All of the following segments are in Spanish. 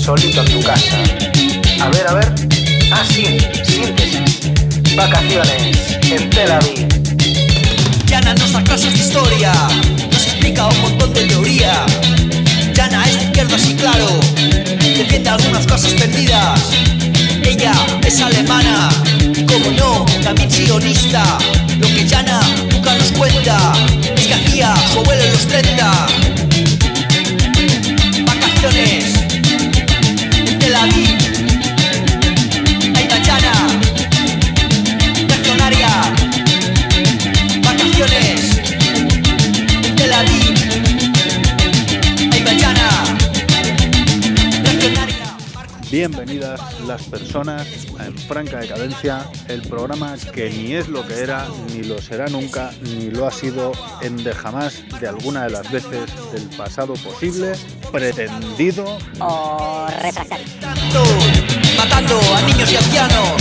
solito en tu casa. A ver. Ah, sí, síntesis. Vacaciones en Tel Aviv. Yana nos da clases de historia, nos explica un montón de teoría. Yana es de izquierdas y claro, defiende algunas cosas perdidas. Ella es alemana y como no, también sionista. Lo que Yana nunca nos cuenta es que hacía su abuelo en los 30. Vacaciones en Tel Aviv. Ahí va Yana, reaccionaria. Vacaciones en Tel Aviv. Ahí va Yana, reaccionaria. Bienvenidas las personas a En Franca Decadencia, el programa que ni es lo que era, ni lo será nunca, ni lo ha sido en de jamás de alguna de las veces del pasado posible, pretendido o retrasado. Matando a niños y ancianos.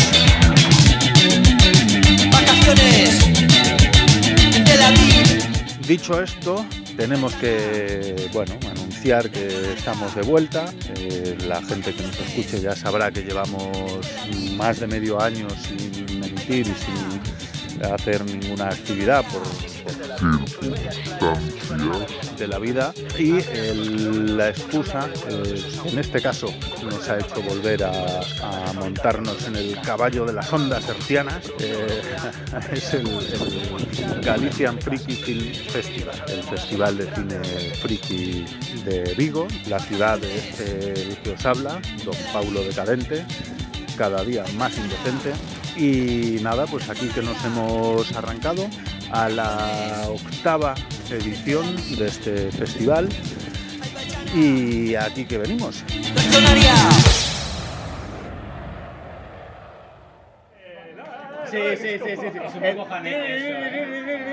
Vacaciones en Tel Aviv. Dicho esto, tenemos que, anunciar que estamos de vuelta. La gente que nos escuche ya sabrá que llevamos más de medio año sin emitir y sin hacer ninguna actividad por circunstancias de la vida, y la excusa, en este caso, nos ha hecho volver a montarnos en el caballo de las ondas hercianas. Es el Galician Freaky Film Festival, el festival de cine friki de Vigo, la ciudad de el que os habla, don Paulo Decadente, cada día más indecente. Y nada, pues aquí que nos hemos arrancado a la 8ª edición de este festival, y aquí que venimos. Sí. Es un poco Haneke.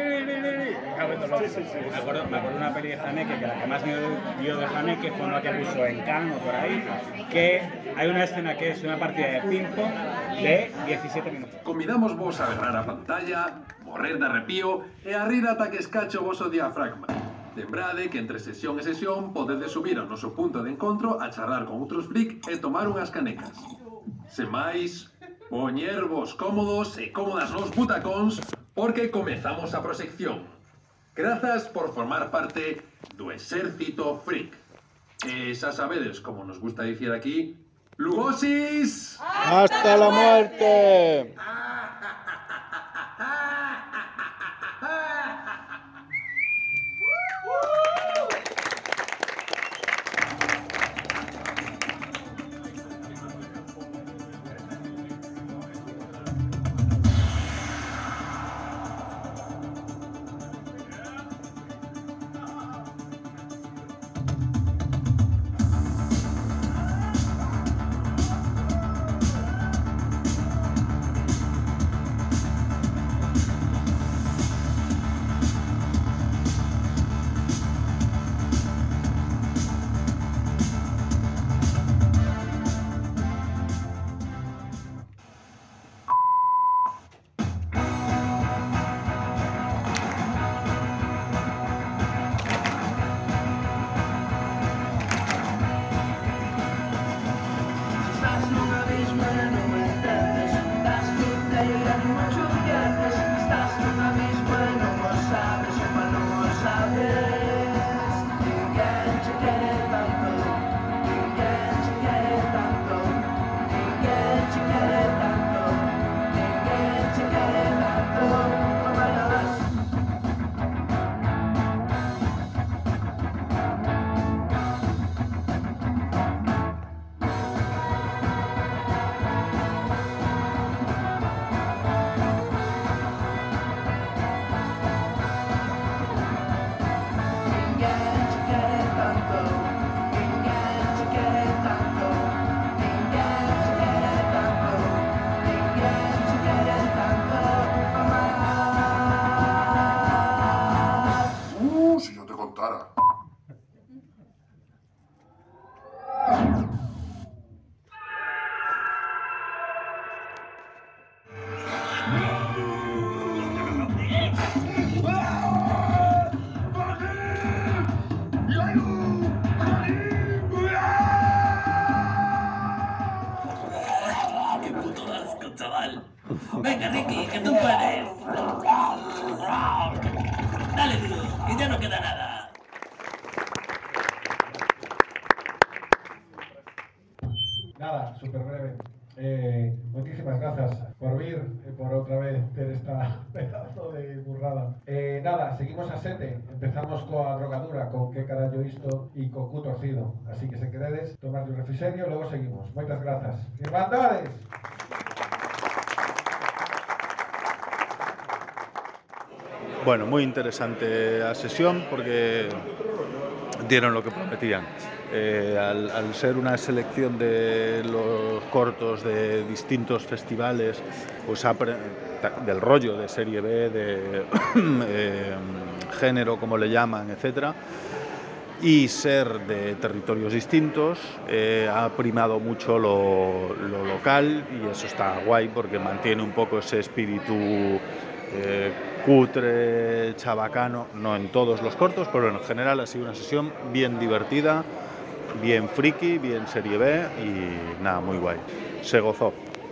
Me acuerdo de una peli de Haneke, que la que más me dio de Haneke fue una que puso en Cannes o por ahí, que hay una escena que es una partida de ping-pong de 17 minutos. Convidamos vos a berrar a pantalla, morrer de arrepío e a rir ata que escache o voso diafragma. Lembrade que entre sesión e sesión podedes subir ao noso punto de encontro a charlar con outros freak e tomar unhas canecas. Sen máis, poñervos cómodos e cómodas nos butacóns porque comezamos a proxección. Grazas por formar parte do exército freak. E xa sabedes, como nos gusta dicir aquí, ¡Lugosis! ¡Hasta la muerte! qué puto asco, chaval. Venga, Ricky, que tú puedes. Dale, tío, que ya no queda nada. Nada, súper breve. Muchísimas gracias por vir, por otra vez ter esta pedazo de burrada. Nada, seguimos a sete. Empezamos coa drogadura, con que carallo isto e co cu torcido. Así que se queredes, tomar un refrigerio, logo seguimos. Moitas grazas. ¡Irmandades! Bueno, muy interesante la sesión porque dieron lo que prometían. Al ser una selección de los cortos de distintos festivales, pues del rollo de serie B, de género, como le llaman, etcétera, y ser de territorios distintos, ha primado mucho lo local, y eso está guay porque mantiene un poco ese espíritu cutre, chabacano, no en todos los cortos, pero en general ha sido una sesión bien divertida, bien friki, bien serie B y nada, muy guay. Se gozó.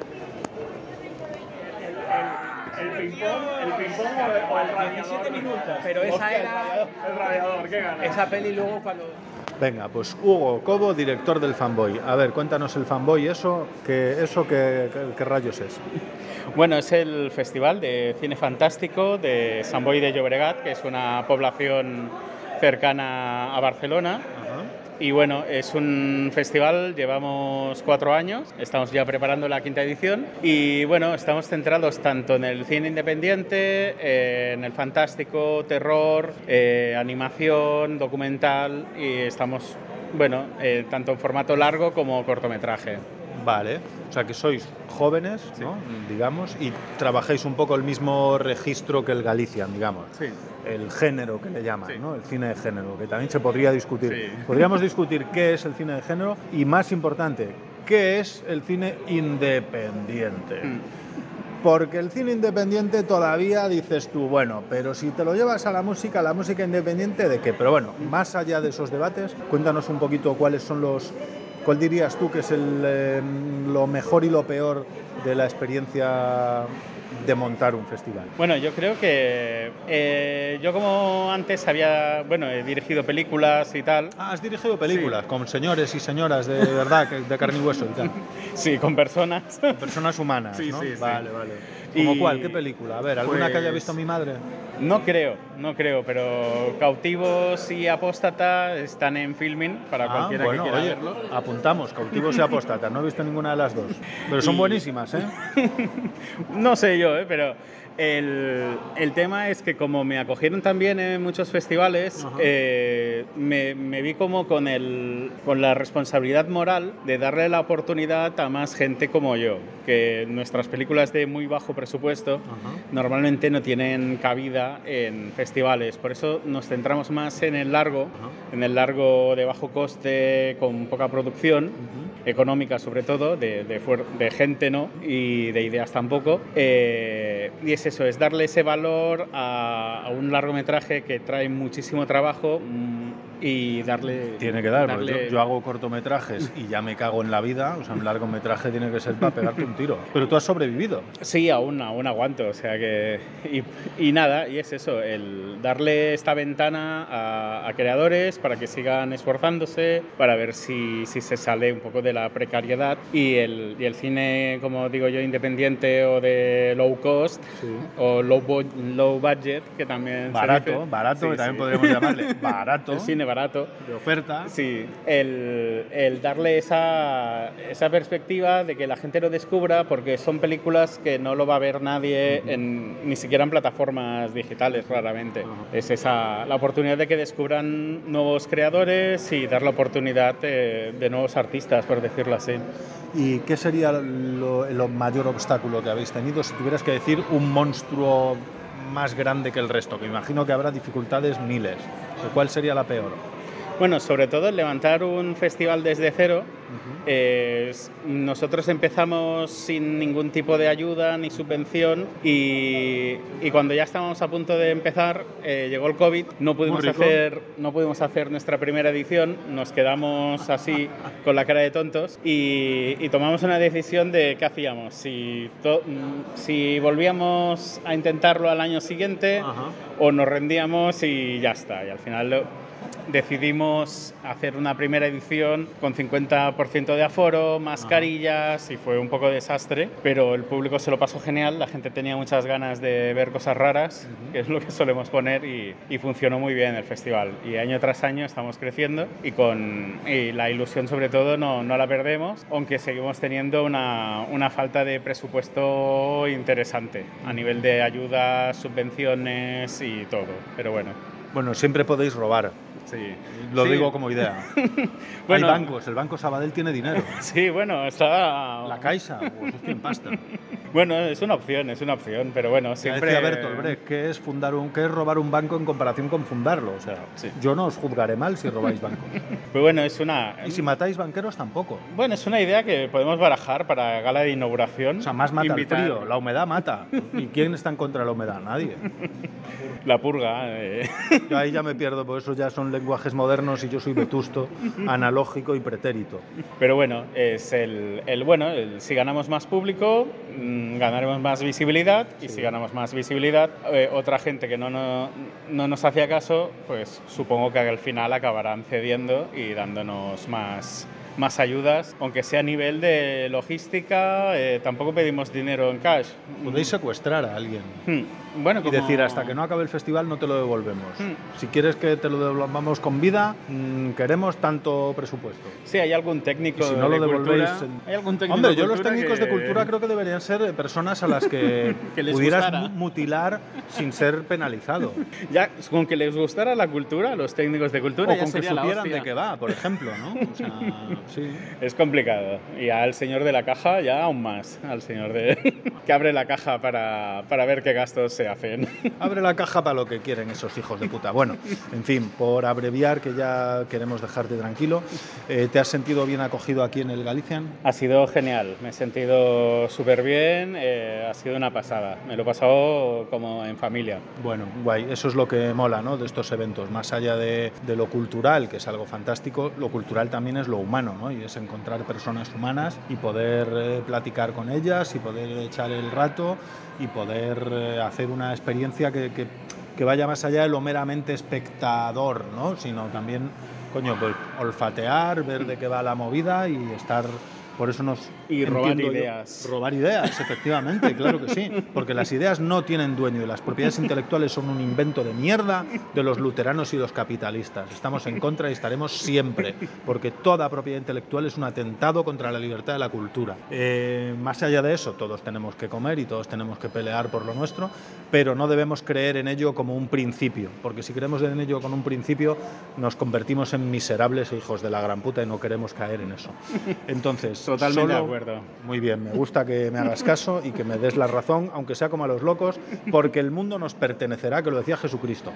El ping-pong o el radiador. 17 minutos. Pero esa Hostia, era... el radiador, qué ganas. Esa peli luego cuando... Venga, pues Hugo Cobo, director del Fanboy. A ver, cuéntanos el Fanboy, ¿qué rayos es? Bueno, es el festival de cine fantástico de Sant Boi de Llobregat, que es una población cercana a Barcelona. Y bueno, es un festival, llevamos 4 años, estamos ya preparando la 5ª edición y bueno, estamos centrados tanto en el cine independiente, en el fantástico, terror, animación, documental y estamos, bueno, tanto en formato largo como cortometraje. Vale, o sea que sois jóvenes, sí, ¿no? Digamos, y trabajáis un poco el mismo registro que el Galician, digamos. Sí. El género que le llaman, sí, ¿no? El cine de género, que también se podría discutir. Sí. Podríamos discutir qué es el cine de género y, más importante, qué es el cine independiente. Porque el cine independiente todavía dices tú, bueno, pero si te lo llevas a la música independiente, ¿de qué? Pero bueno, más allá de esos debates, cuéntanos un poquito cuáles son ¿cuál dirías tú que es lo mejor y lo peor de la experiencia de montar un festival? Bueno, yo creo que yo como antes he dirigido películas y tal. Ah, has dirigido películas, sí, con señores y señoras de verdad, de carne y hueso y tal. Sí, con personas. Con personas humanas, sí, ¿no? Sí, vale, sí. Vale. ¿Como cuál? ¿Qué película? A ver, ¿alguna que haya visto mi madre? No creo, pero Cautivos y Apóstata están en Filmin para cualquiera que quiera verlo. Apuntamos, Cautivos y Apóstata, no he visto ninguna de las dos, pero son buenísimas, ¿eh? No sé yo, pero el tema es que como me acogieron también en muchos festivales, me vi como con la responsabilidad moral de darle la oportunidad a más gente como yo, que nuestras películas de muy bajo presupuesto normalmente no tienen cabida en festivales, por eso nos centramos más en el largo, de bajo coste, con poca producción, económica sobre todo, de gente no, y de ideas tampoco, y es eso, es darle ese valor a un largometraje que trae muchísimo trabajo y darle... Tiene que darle. Yo hago cortometrajes y ya me cago en la vida, o sea, un largometraje tiene que ser para pegarte un tiro. Pero tú has sobrevivido. Sí, aún aguanto, o sea que... Y nada, y es eso, el darle esta ventana a creadores para que sigan esforzándose, para ver si se sale un poco de la precariedad y el cine, como digo yo, independiente o de low cost, sí, o low budget, que también barato, sí, que también sí, podríamos llamarle barato, el cine barato, de oferta, sí, el darle esa perspectiva de que la gente lo descubra, porque son películas que no lo va a ver nadie ni siquiera en plataformas digitales, raramente. Es esa la oportunidad de que descubran nuevos creadores y dar la oportunidad de nuevos artistas, por decirlo así. ¿Y qué sería el mayor obstáculo que habéis tenido si tuvieras que decir un monstruo más grande que el resto? Que imagino que habrá dificultades miles. ¿Cuál sería la peor? Bueno, sobre todo levantar un festival desde cero. Nosotros empezamos sin ningún tipo de ayuda ni subvención y cuando ya estábamos a punto de empezar llegó el COVID, no pudimos hacer nuestra primera edición, nos quedamos así con la cara de tontos y tomamos una decisión de qué hacíamos, si volvíamos a intentarlo al año siguiente o nos rendíamos y ya está, y al final decidimos hacer una primera edición con 50% de aforo, mascarillas y fue un poco desastre, pero el público se lo pasó genial, la gente tenía muchas ganas de ver cosas raras, que es lo que solemos poner y funcionó muy bien el festival. Y año tras año estamos creciendo y la ilusión sobre todo no la perdemos, aunque seguimos teniendo una falta de presupuesto interesante a nivel de ayudas, subvenciones y todo, pero bueno. Bueno, siempre podéis robar. Sí. Lo digo como idea. Bueno, hay bancos, el Banco Sabadell tiene dinero. Sí, bueno, está... La Caixa, o esos tienen pasta. Bueno, es una opción, pero bueno, siempre... Decía Bertolt Brecht, ¿qué es robar un banco en comparación con fundarlo? O sea, yo no os juzgaré mal si robáis bancos. Pues bueno, es una... Y si matáis banqueros, tampoco. Bueno, es una idea que podemos barajar para gala de inauguración. O sea, más mata el frío, la humedad mata. ¿Y quién está en contra de la humedad? Nadie. La purga. Yo ahí ya me pierdo, porque eso ya son lenguajes modernos y yo soy vetusto, analógico y pretérito. Pero bueno, es si ganamos más público, ganaremos más visibilidad y si ganamos más visibilidad, otra gente que no nos hacía caso, pues supongo que al final acabarán cediendo y dándonos más ayudas, aunque sea a nivel de logística, tampoco pedimos dinero en cash. Podéis secuestrar a alguien bueno, y decir, hasta que no acabe el festival no te lo devolvemos. Si quieres que te lo devolvamos con vida, queremos tanto presupuesto. Sí, hay algún técnico y si no de lo devolvéis... ¿Hay algún técnico Hombre, de yo los técnicos de cultura creo que deberían ser personas a las que pudieras mutilar sin ser penalizado. Ya, con que les gustara la cultura, los técnicos de cultura, o con que supieran de qué va, por ejemplo, ¿no? O sea, sí. Es complicado. Y al señor de la caja ya aún más. Al señor que abre la caja para ver qué gastos se hacen. Abre la caja para lo que quieren esos hijos de puta. Bueno, en fin, por abreviar, que ya queremos dejarte tranquilo. ¿Te has sentido bien acogido aquí en el Galician? Ha sido genial. Me he sentido súper bien. Ha sido una pasada. Me lo he pasado como en familia. Bueno, guay. Eso es lo que mola, ¿no?, de estos eventos. Más allá de lo cultural, que es algo fantástico, lo cultural también es lo humano, ¿no? Y es encontrar personas humanas y poder platicar con ellas y poder echar el rato y poder hacer una experiencia que vaya más allá de lo meramente espectador, ¿no? Sino también, pues olfatear, ver de qué va la movida y estar... Por eso robar ideas. Robar ideas, efectivamente, claro que sí. Porque las ideas no tienen dueño y las propiedades intelectuales son un invento de mierda de los luteranos y los capitalistas. Estamos en contra y estaremos siempre, porque toda propiedad intelectual es un atentado contra la libertad de la cultura. Más allá de eso, todos tenemos que comer y todos tenemos que pelear por lo nuestro, pero no debemos creer en ello como un principio, porque si creemos en ello como un principio, nos convertimos en miserables hijos de la gran puta y no queremos caer en eso. Entonces, totalmente de acuerdo. Muy bien, me gusta que me hagas caso y que me des la razón, aunque sea como a los locos, porque el mundo nos pertenecerá, que lo decía Jesucristo.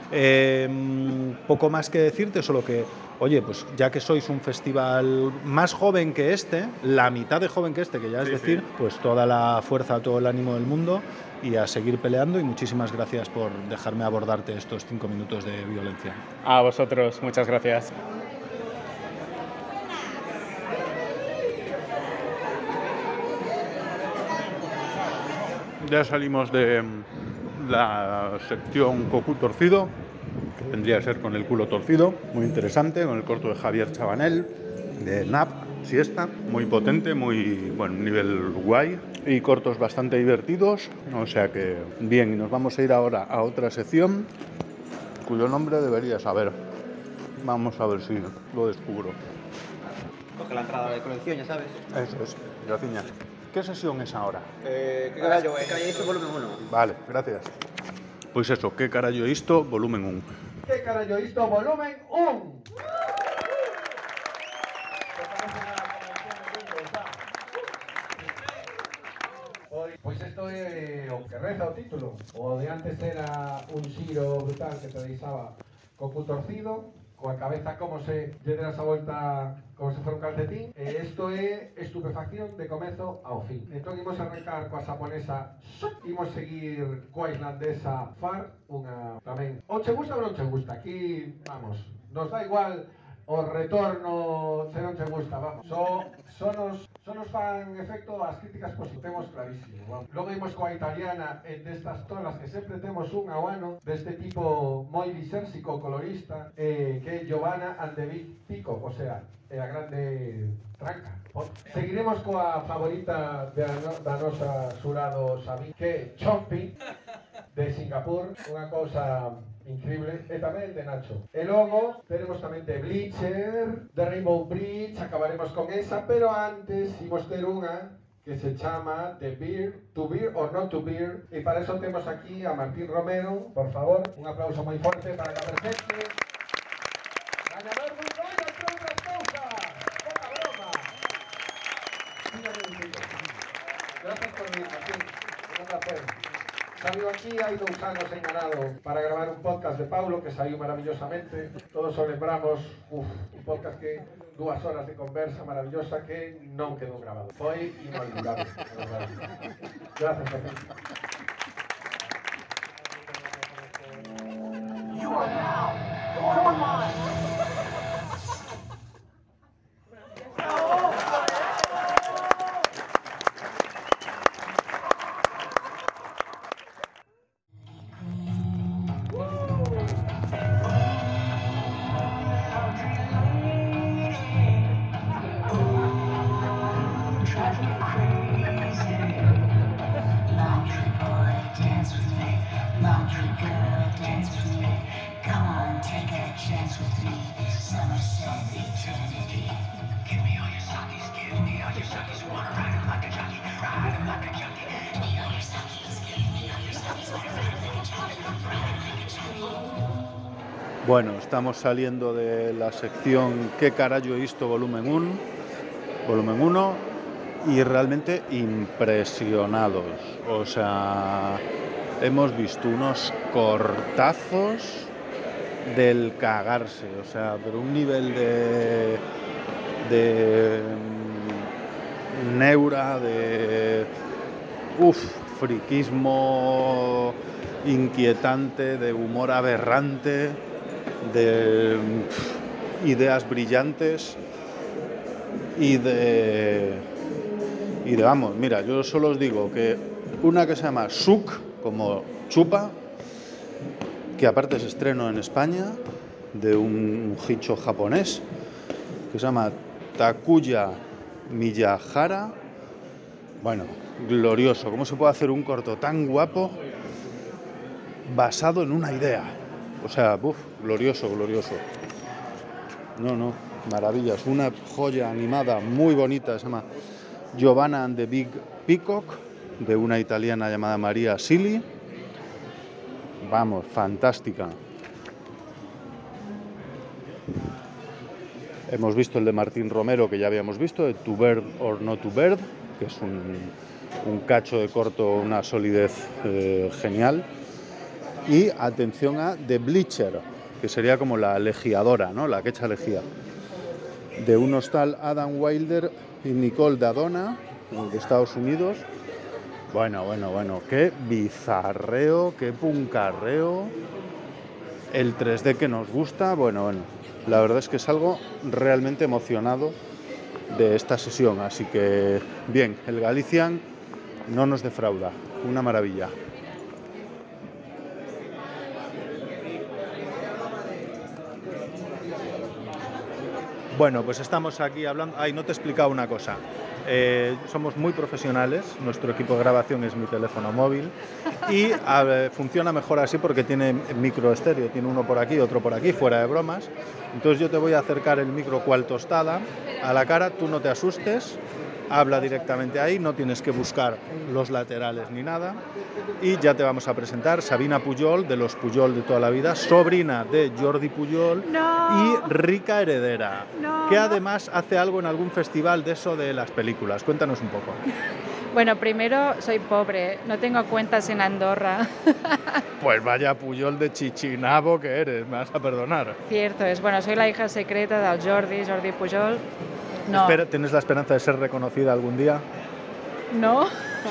Poco más que decirte, solo que, oye, pues ya que sois un festival más joven que este, la mitad de joven que este, que ya es decir, pues toda la fuerza, todo el ánimo del mundo y a seguir peleando, y muchísimas gracias por dejarme abordarte estos 5 minutos de violencia. A vosotros, muchas gracias. Ya salimos de la sección Cocu Torcido, que vendría a ser con el culo torcido, muy interesante, con el corto de Javier Chabanel, de NAP, Siesta, muy potente, muy buen nivel guay, y cortos bastante divertidos, o sea que bien. Y nos vamos a ir ahora a otra sección, cuyo nombre debería saber. Vamos a ver si lo descubro. Coge la entrada de colección, ya sabes. Eso es, gracias. ¿Qué sesión es ahora? ¿Qué carallo isto, volumen 1? Vale, gracias. Pues eso, ¿qué carallo isto, volumen 1? ¿Qué carallo isto, volumen 1? Pois isto é o que reza o título. O de antes era un xiro brutal que te deixaba Cocu Torcido, coa cabeza como se lle deras a volta como se fora un calcetín. Isto é estupefacción de comezo ao fin. Entón imos arrancar coa xaponesa Shok, imos seguir coa islandesa Far, unha tamén. O che gusta ou non che gusta? Aquí, vamos, nos da igual o retorno se non te gusta, vamos. Só nos fan efecto as críticas positivas, temos clarísimo, vamos. Logo imos coa italiana destas tolas que sempre temos unha ao ano, deste tipo moi lisérxico colorista, que é Giovanna and the Big Peacock, o sea, a grande tranca. Seguiremos coa favorita da nosa xurado Sabine, que é Chomping, de Singapur, unha cousa increíble, e tamén de Nacho. E logo teremos tamén de Bleacher, de Rainbow Bridge, acabaremos con esa, pero antes imos ter unha que se chama The Beer, To Beer or Not To Beer, e para eso temos aquí a Martín Romero, por favor, un aplauso moi forte para que presente. Gañador dun Goya, entre outras cousas, poca broma. Gracias por venir, Martín, un placer. Salió aquí hai 2 anos en Ganado para gravar un podcast de Paulo que saiu maravillosamente. Todos o lembramos, un podcast que 2 horas de conversa maravillosa que non quedou grabado. Foi inolvidable. Gracias, Pepe. You are now online. Bueno, estamos saliendo de la sección ¿Qué carallo he visto? Volumen 1 y realmente impresionados. O sea, hemos visto unos cortazos del cagarse, o sea, pero un nivel de neura, de friquismo inquietante, de humor aberrante, de ideas brillantes y de vamos, mira, yo solo os digo que una que se llama Suk, como chupa, que aparte se estrenó en España, de un hicho japonés, que se llama Takuya Miyahara. Bueno, glorioso. ¿Cómo se puede hacer un corto tan guapo basado en una idea? O sea, glorioso. No, maravillas. Una joya animada muy bonita, se llama Giovanna and the Big Peacock, de una italiana llamada Maria Silli. Vamos, fantástica. Hemos visto el de Martín Romero, que ya habíamos visto, de To Bird or Not To Bird, que es un cacho de corto, una solidez genial. Y atención a The Bleacher, que sería como la legiadora, ¿no? La que echa lejía, de unos tal Adam Wilder y Nicole Dadona, de Estados Unidos. Bueno, qué bizarreo, qué puncarreo, el 3D que nos gusta, bueno, la verdad es que es algo realmente emocionado de esta sesión, así que bien, el Galician no nos defrauda, una maravilla. Bueno, pues estamos aquí hablando. Ay, no te he explicado una cosa. Somos muy profesionales, nuestro equipo de grabación es mi teléfono móvil y funciona mejor así porque tiene micro estéreo, tiene uno por aquí, otro por aquí, fuera de bromas. Entonces yo te voy a acercar el micro cual tostada a la cara, tú no te asustes habla directamente ahí, no tienes que buscar los laterales ni nada. Y ya te vamos a presentar Sabina Pujol, de los Pujol de toda la vida, sobrina de Jordi Pujol y rica heredera, que además hace algo en algún festival de eso de las películas. Cuéntanos un poco. Bueno, primero soy pobre, no tengo cuentas en Andorra. Pues vaya Pujol de chichinabo que eres, me vas a perdonar. Cierto es, bueno, soy la hija secreta del Jordi Pujol. No. ¿Tienes la esperanza de ser reconocida algún día? No.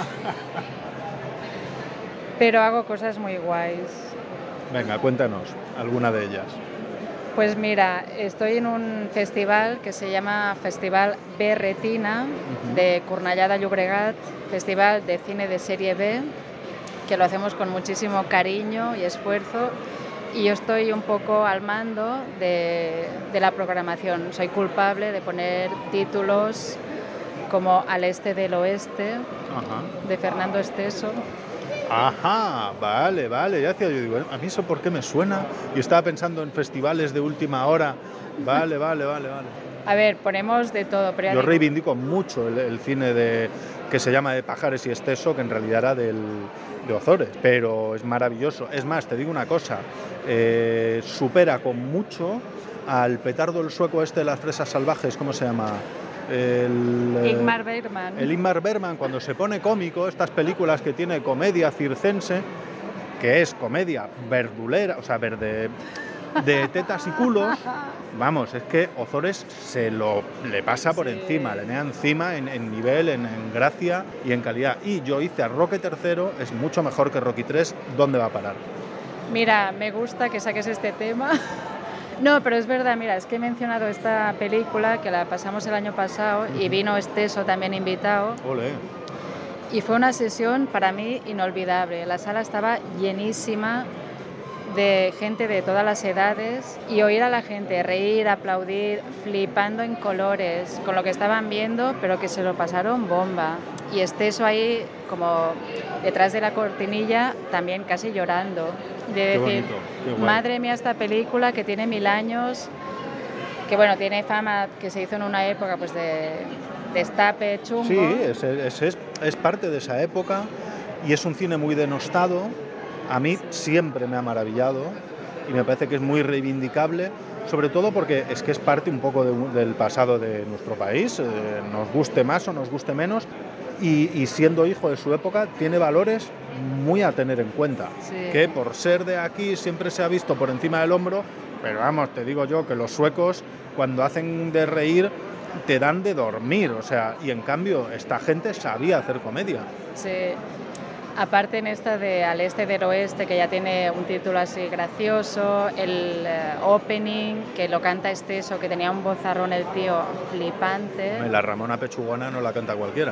Pero hago cosas muy guays. Venga, cuéntanos alguna de ellas. Pues mira, estoy en un festival que se llama Festival Berretina de Cornellà de Llobregat, festival de cine de serie B, que lo hacemos con muchísimo cariño y esfuerzo, y yo estoy un poco al mando de la programación. Soy culpable de poner títulos como Al este del oeste, de Fernando Esteso. Ajá, vale, ya decía yo, digo, a mí eso por qué me suena, y estaba pensando en festivales de última hora. Vale. A ver, ponemos de todo, pero yo reivindico mucho el cine que se llama de Pajares y Esteso, que en realidad era de Ozores, pero es maravilloso. Es más, te digo una cosa, supera con mucho al petardo el sueco este de las fresas salvajes, ¿cómo se llama? Ingmar Bergman. El Ingmar Bergman, cuando se pone cómico, estas películas que tiene comedia circense, que es comedia verdulera, o sea, verde, de tetas y culos, vamos, es que Ozores le pasa por encima, le mea encima en nivel, en gracia y en calidad. Y yo hice a Rocky III, es mucho mejor que Rocky III, ¿dónde va a parar? Mira, me gusta que saques este tema. No, pero es verdad, mira, es que he mencionado esta película que la pasamos el año pasado y vino Esteso también invitado. Olé. Y fue una sesión para mí inolvidable. La sala estaba llenísima de gente de todas las edades y oír a la gente reír, aplaudir, flipando en colores con lo que estaban viendo, pero que se lo pasaron bomba. Y Esteso ahí, como detrás de la cortinilla, también casi llorando. De decir, bonito, qué guay. Madre mía, esta película que tiene 1000 años, que bueno, tiene fama, que se hizo en una época pues de destape chungo. Sí, es parte de esa época y es un cine muy denostado. A mí siempre me ha maravillado y me parece que es muy reivindicable, sobre todo porque es que es parte un poco del pasado de nuestro país, nos guste más o nos guste menos, y siendo hijo de su época tiene valores muy a tener en cuenta, que por ser de aquí siempre se ha visto por encima del hombro, pero vamos, te digo yo que los suecos cuando hacen de reír te dan de dormir, o sea, y en cambio esta gente sabía hacer comedia. Sí. Aparte en esta de Al este del oeste, que ya tiene un título así gracioso, el opening, que lo canta Esteso, que tenía un vozarrón el tío flipante. La Ramona Pechugona no la canta cualquiera.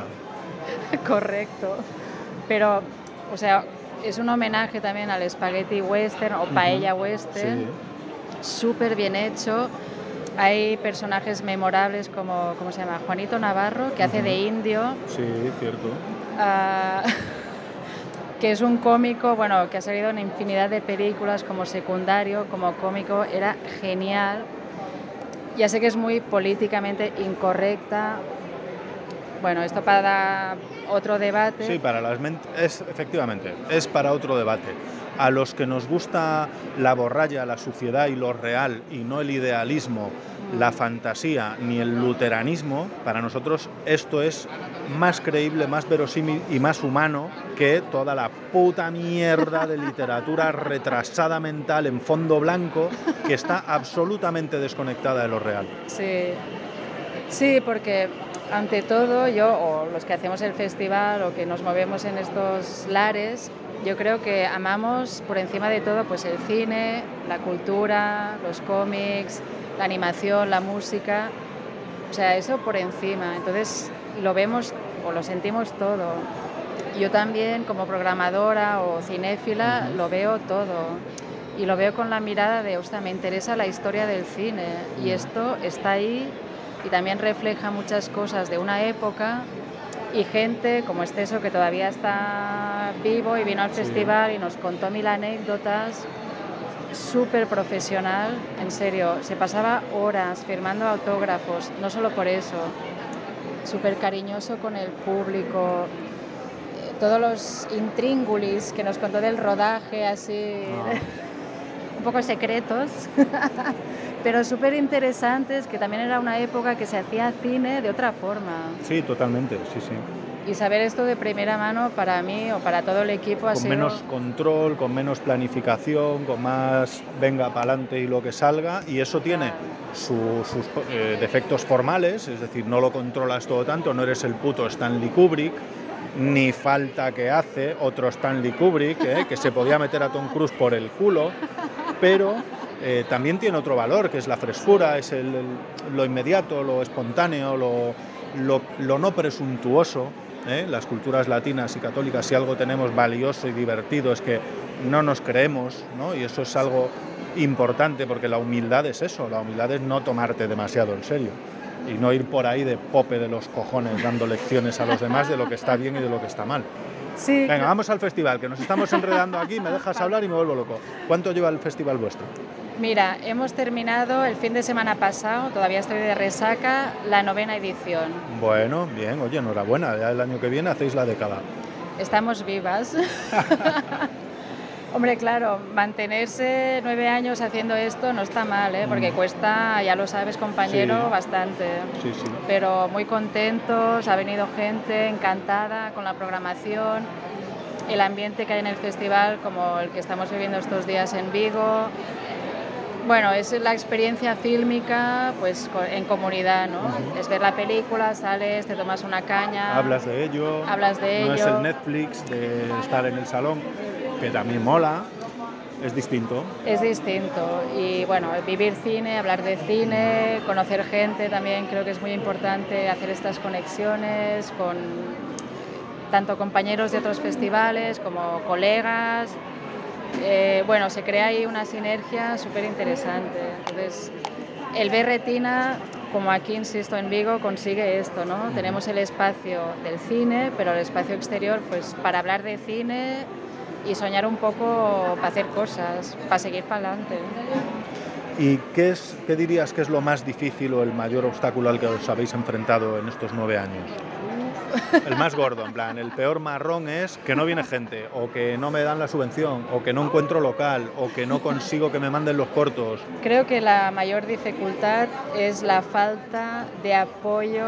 Correcto. Pero, o sea, es un homenaje también al spaghetti western o paella western, súper bien hecho. Hay personajes memorables como, ¿cómo se llama? Juanito Navarro, que hace de indio. Sí, cierto. Que es un cómico, bueno, que ha salido en infinidad de películas como secundario, como cómico, era genial. Ya sé que es muy políticamente incorrecta. Bueno, esto para otro debate. Sí, efectivamente, es para otro debate. A los que nos gusta la borralla, la suciedad y lo real, y no el idealismo, la fantasía ni el luteranismo, para nosotros esto es más creíble, más verosímil y más humano que toda la puta mierda de literatura retrasada mental en fondo blanco que está absolutamente desconectada de lo real. Sí, porque ante todo yo, o los que hacemos el festival o que nos movemos en estos lares, yo creo que amamos por encima de todo pues el cine, la cultura, los cómics, la animación, la música, o sea, eso por encima. Entonces lo vemos o lo sentimos todo. Yo también como programadora o cinéfila lo veo todo y lo veo con la mirada de, ostras, me interesa la historia del cine y esto está ahí y también refleja muchas cosas de una época. Y gente como Esteso, que todavía está vivo y vino al festival y nos contó 1000 anécdotas, súper profesional, en serio, se pasaba horas firmando autógrafos, no solo por eso, súper cariñoso con el público. Todos los intríngulis que nos contó del rodaje, así, un poco secretos, pero súper interesantes, que también era una época que se hacía cine de otra forma. Sí, totalmente, sí. Y saber esto de primera mano para mí o para todo el equipo ha sido... Con menos control, con menos planificación, con más venga para adelante y lo que salga, y eso tiene sus defectos formales, es decir, no lo controlas todo tanto, no eres el puto Stanley Kubrick, ni falta que hace otro Stanley Kubrick, que se podía meter a Tom Cruise por el culo, pero también tiene otro valor, que es la frescura, es lo inmediato, lo espontáneo, lo no presuntuoso. Las culturas latinas y católicas, si algo tenemos valioso y divertido es que no nos creemos, ¿no? Y eso es algo importante, porque la humildad es eso, la humildad es no tomarte demasiado en serio y no ir por ahí de pope de los cojones dando lecciones a los demás de lo que está bien y de lo que está mal. Sí, venga, vamos al festival, que nos estamos enredando aquí, me dejas hablar y me vuelvo loco. ¿Cuánto lleva el festival vuestro? Mira, hemos terminado el fin de semana pasado, todavía estoy de resaca, la 9ª edición. Bueno, bien, oye, enhorabuena, ya el año que viene hacéis la década. Estamos vivas. Hombre, claro, mantenerse 9 años haciendo esto no está mal, porque cuesta, ya lo sabes, compañero, sí. Bastante. Sí. Pero muy contentos, ha venido gente encantada con la programación, el ambiente que hay en el festival, como el que estamos viviendo estos días en Vigo. Bueno, es la experiencia fílmica pues en comunidad, ¿no? Es ver la película, sales, te tomas una caña... Hablas de ello. No es el Netflix de estar en el salón, que también mola, es distinto. Es distinto. Y bueno, vivir cine, hablar de cine, conocer gente también creo que es muy importante, hacer estas conexiones con tanto compañeros de otros festivales como colegas... bueno, se crea ahí una sinergia súper interesante. Entonces, el B-Retina, como aquí, insisto, en Vigo, consigue esto, ¿no? Tenemos el espacio del cine, pero el espacio exterior, pues, para hablar de cine y soñar un poco para hacer cosas, para seguir para adelante. ¿Y qué dirías que es lo más difícil o el mayor obstáculo al que os habéis enfrentado en estos 9 años? El más gordo, en plan, el peor marrón es que no viene gente, o que no me dan la subvención, o que no encuentro local, o que no consigo que me manden los cortos. Creo que la mayor dificultad es la falta de apoyo,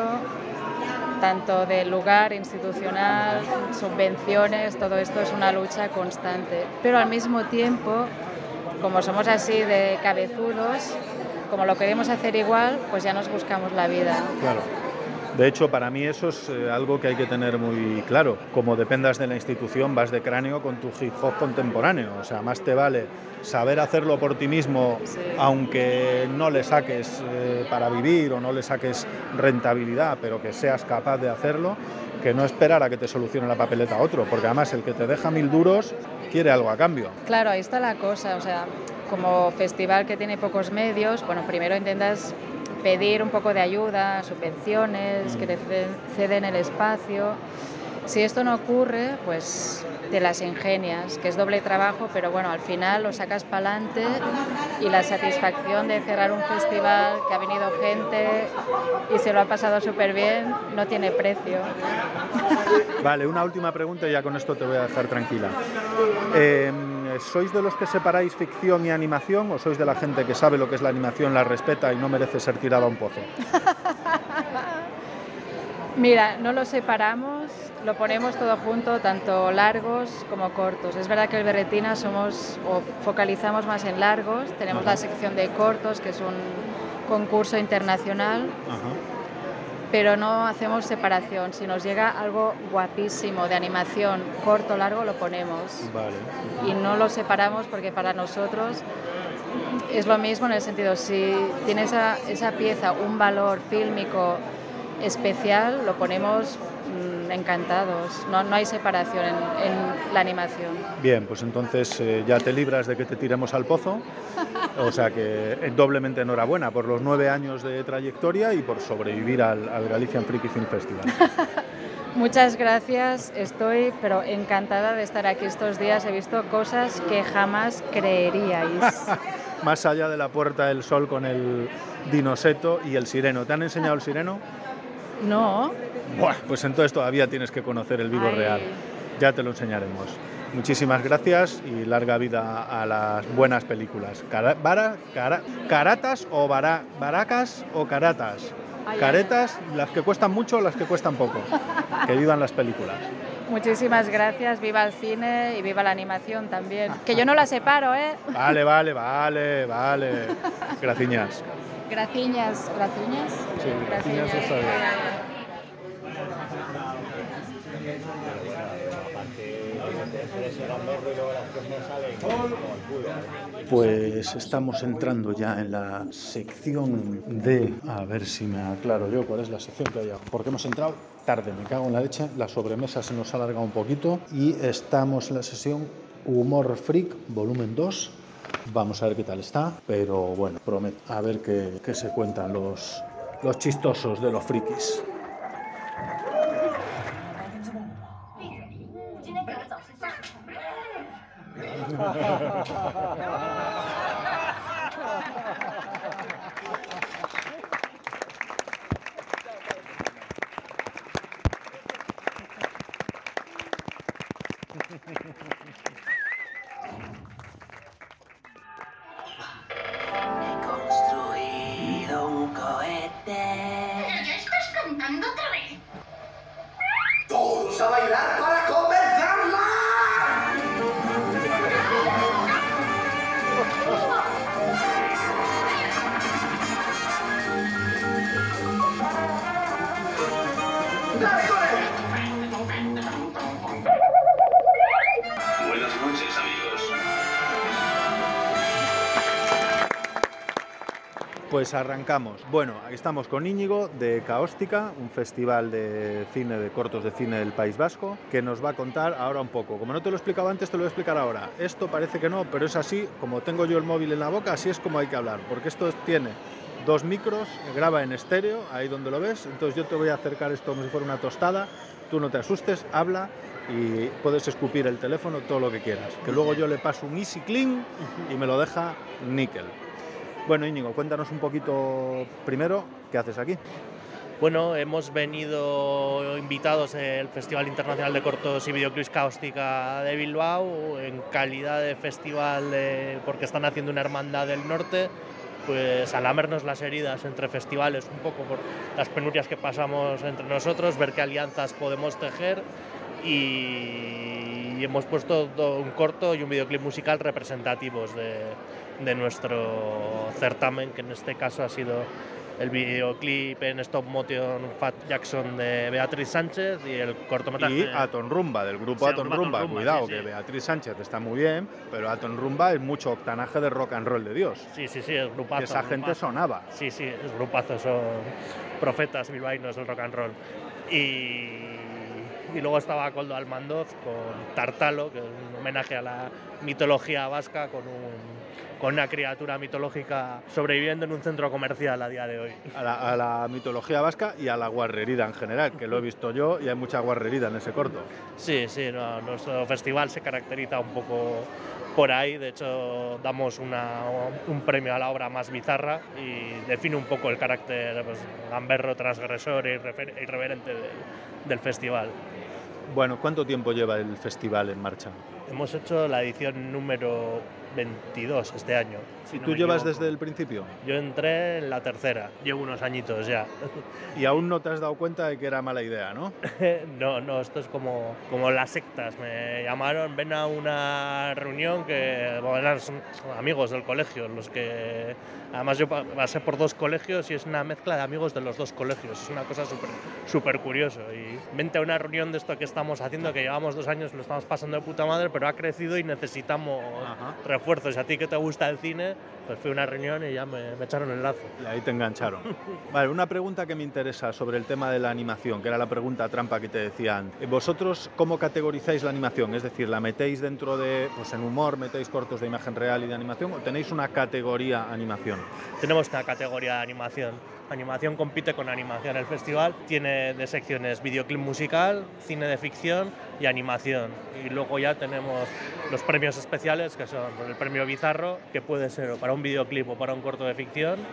tanto del lugar institucional, subvenciones, todo esto es una lucha constante. Pero al mismo tiempo, como somos así de cabezudos, como lo queremos hacer igual, pues ya nos buscamos la vida. Claro. De hecho, para mí eso es algo que hay que tener muy claro. Como dependas de la institución, vas de cráneo con tu hip hop contemporáneo. O sea, más te vale saber hacerlo por ti mismo, sí, aunque no le saques para vivir o no le saques rentabilidad, pero que seas capaz de hacerlo, que no esperar a que te solucione la papeleta a otro, porque además el que te deja 1000 duros quiere algo a cambio. Claro, ahí está la cosa. O sea, como festival que tiene pocos medios, bueno, primero intentas pedir un poco de ayuda, subvenciones, que te ceden el espacio. Si esto no ocurre, pues te las ingenias, que es doble trabajo, pero bueno, al final lo sacas para adelante y la satisfacción de cerrar un festival que ha venido gente y se lo ha pasado súper bien no tiene precio. Vale, una última pregunta y ya con esto te voy a dejar tranquila. ¿Sois de los que separáis ficción y animación o sois de la gente que sabe lo que es la animación, la respeta y no merece ser tirada a un pozo? Mira, no lo separamos, lo ponemos todo junto, tanto largos como cortos. Es verdad que el B-Retina focalizamos más en largos, tenemos la sección de cortos, que es un concurso internacional, pero no hacemos separación. Si nos llega algo guapísimo de animación, corto o largo, lo ponemos. Vale. Y no lo separamos porque para nosotros es lo mismo en el sentido, si tiene esa pieza un valor fílmico especial, lo ponemos encantados, no hay separación en la animación. Bien, pues entonces ya te libras de que te tiremos al pozo, o sea que doblemente enhorabuena por los 9 años de trayectoria y por sobrevivir al Galician Freaky Film Festival. Muchas gracias, estoy pero encantada de estar aquí estos días, he visto cosas que jamás creeríais. Más allá de la Puerta del Sol con el Dinoseto y el Sireno. ¿Te han enseñado el Sireno? No. Buah, pues entonces todavía tienes que conocer el Vigo Ay. real. Ya te lo enseñaremos. Muchísimas gracias y larga vida a las buenas películas. ¿Caratas o baracas o caratas? Ay, Caretas, las que cuestan mucho o las que cuestan poco. Que vivan las películas. Muchísimas gracias, viva el cine y viva la animación también. Que yo no la separo, ¿eh? Vale. Graciñas. Graciñas. Sí, graciñas está bien. Pues estamos entrando ya en la sección de... A ver si me aclaro yo cuál es la sección que hay. Porque hemos entrado tarde, me cago en la leche. La sobremesa se nos ha alargado un poquito y estamos en la sesión Humor Freak, volumen 2. Vamos a ver qué tal está, pero bueno, prometo. A ver qué se cuentan los chistosos de los frikis. He construido un cohete. ¿Pero ya estás cantando otra vez? ¡Todos a bailar para comenzarla! Buenas noches, amigos. Pues arrancamos. Bueno, aquí estamos con Íñigo de Caóstica, un festival de cine, de cortos de cine del País Vasco, que nos va a contar ahora un poco. Como no te lo he explicado antes, te lo voy a explicar ahora. Esto parece que no, pero es así, como tengo yo el móvil en la boca, así es como hay que hablar, porque esto tiene 2 micros, graba en estéreo, ahí donde lo ves, entonces yo te voy a acercar esto como si fuera una tostada, tú no te asustes, habla y puedes escupir el teléfono todo lo que quieras, que luego yo le paso un Easy Clean y me lo deja níquel. Bueno, Íñigo, cuéntanos un poquito primero, ¿qué haces aquí? Bueno, hemos venido invitados al Festival Internacional de Cortos y Videoclips Caóstica de Bilbao en calidad de festival porque están haciendo una hermandad del norte, pues a lamernos las heridas entre festivales un poco por las penurias que pasamos entre nosotros, ver qué alianzas podemos tejer y hemos puesto un corto y un videoclip musical representativos de nuestro certamen, que en este caso ha sido el videoclip en stop motion Fat Jackson de Beatriz Sánchez y el cortometraje... Y Aton Rumba, del grupo Sí, Aton Rumba. Cuidado, sí. que Beatriz Sánchez está muy bien, pero Aton Rumba es mucho octanaje de rock and roll de Dios. Sí, es grupazo. Que esa gente grupazo. sonaba. Sí, es grupazo, son profetas bilbaínos del rock and roll. Y luego estaba Koldo Almandoz con Tartalo, que es un homenaje a la mitología vasca, con una criatura mitológica sobreviviendo en un centro comercial a día de hoy. A la mitología vasca y a la guarrerida en general, que lo he visto yo y hay mucha guarrerida en ese corto. Sí, nuestro festival se caracteriza un poco por ahí, de hecho damos un premio a la obra más bizarra y define un poco el carácter pues, gamberro, transgresor e irreverente del festival. Bueno, ¿cuánto tiempo lleva el festival en marcha? Hemos hecho la edición número 22 este año. ¿Y tú llevas desde el principio? Yo entré en la tercera, llevo unos añitos ya. Y aún no te has dado cuenta de que era mala idea, ¿no? No, esto es como las sectas. Me llamaron, ven a una reunión que eran amigos del colegio, los que... Además yo pasé por 2 colegios y es una mezcla de amigos de los 2 colegios, es una cosa súper curioso. Y vente a una reunión de esto que estamos haciendo, que llevamos 2 años, lo estamos pasando de puta madre, pero ha crecido y necesitamos refuerzos. Y a ti que te gusta el cine, pues fui a una reunión y ya me echaron el lazo. Y ahí te engancharon. Vale, una pregunta que me interesa sobre el tema de la animación, que era la pregunta trampa que te decían. ¿Vosotros cómo categorizáis la animación? Es decir, ¿la metéis dentro de, pues en humor, metéis cortos de imagen real y de animación, o tenéis una categoría animación? Tenemos una categoría de animación. Animación compite con animación. El festival tiene de secciones videoclip musical, cine de ficción y animación. Y luego ya tenemos los premios especiales, que son el premio Bizarro, que puede ser para un videoclip o para un corto de ficción,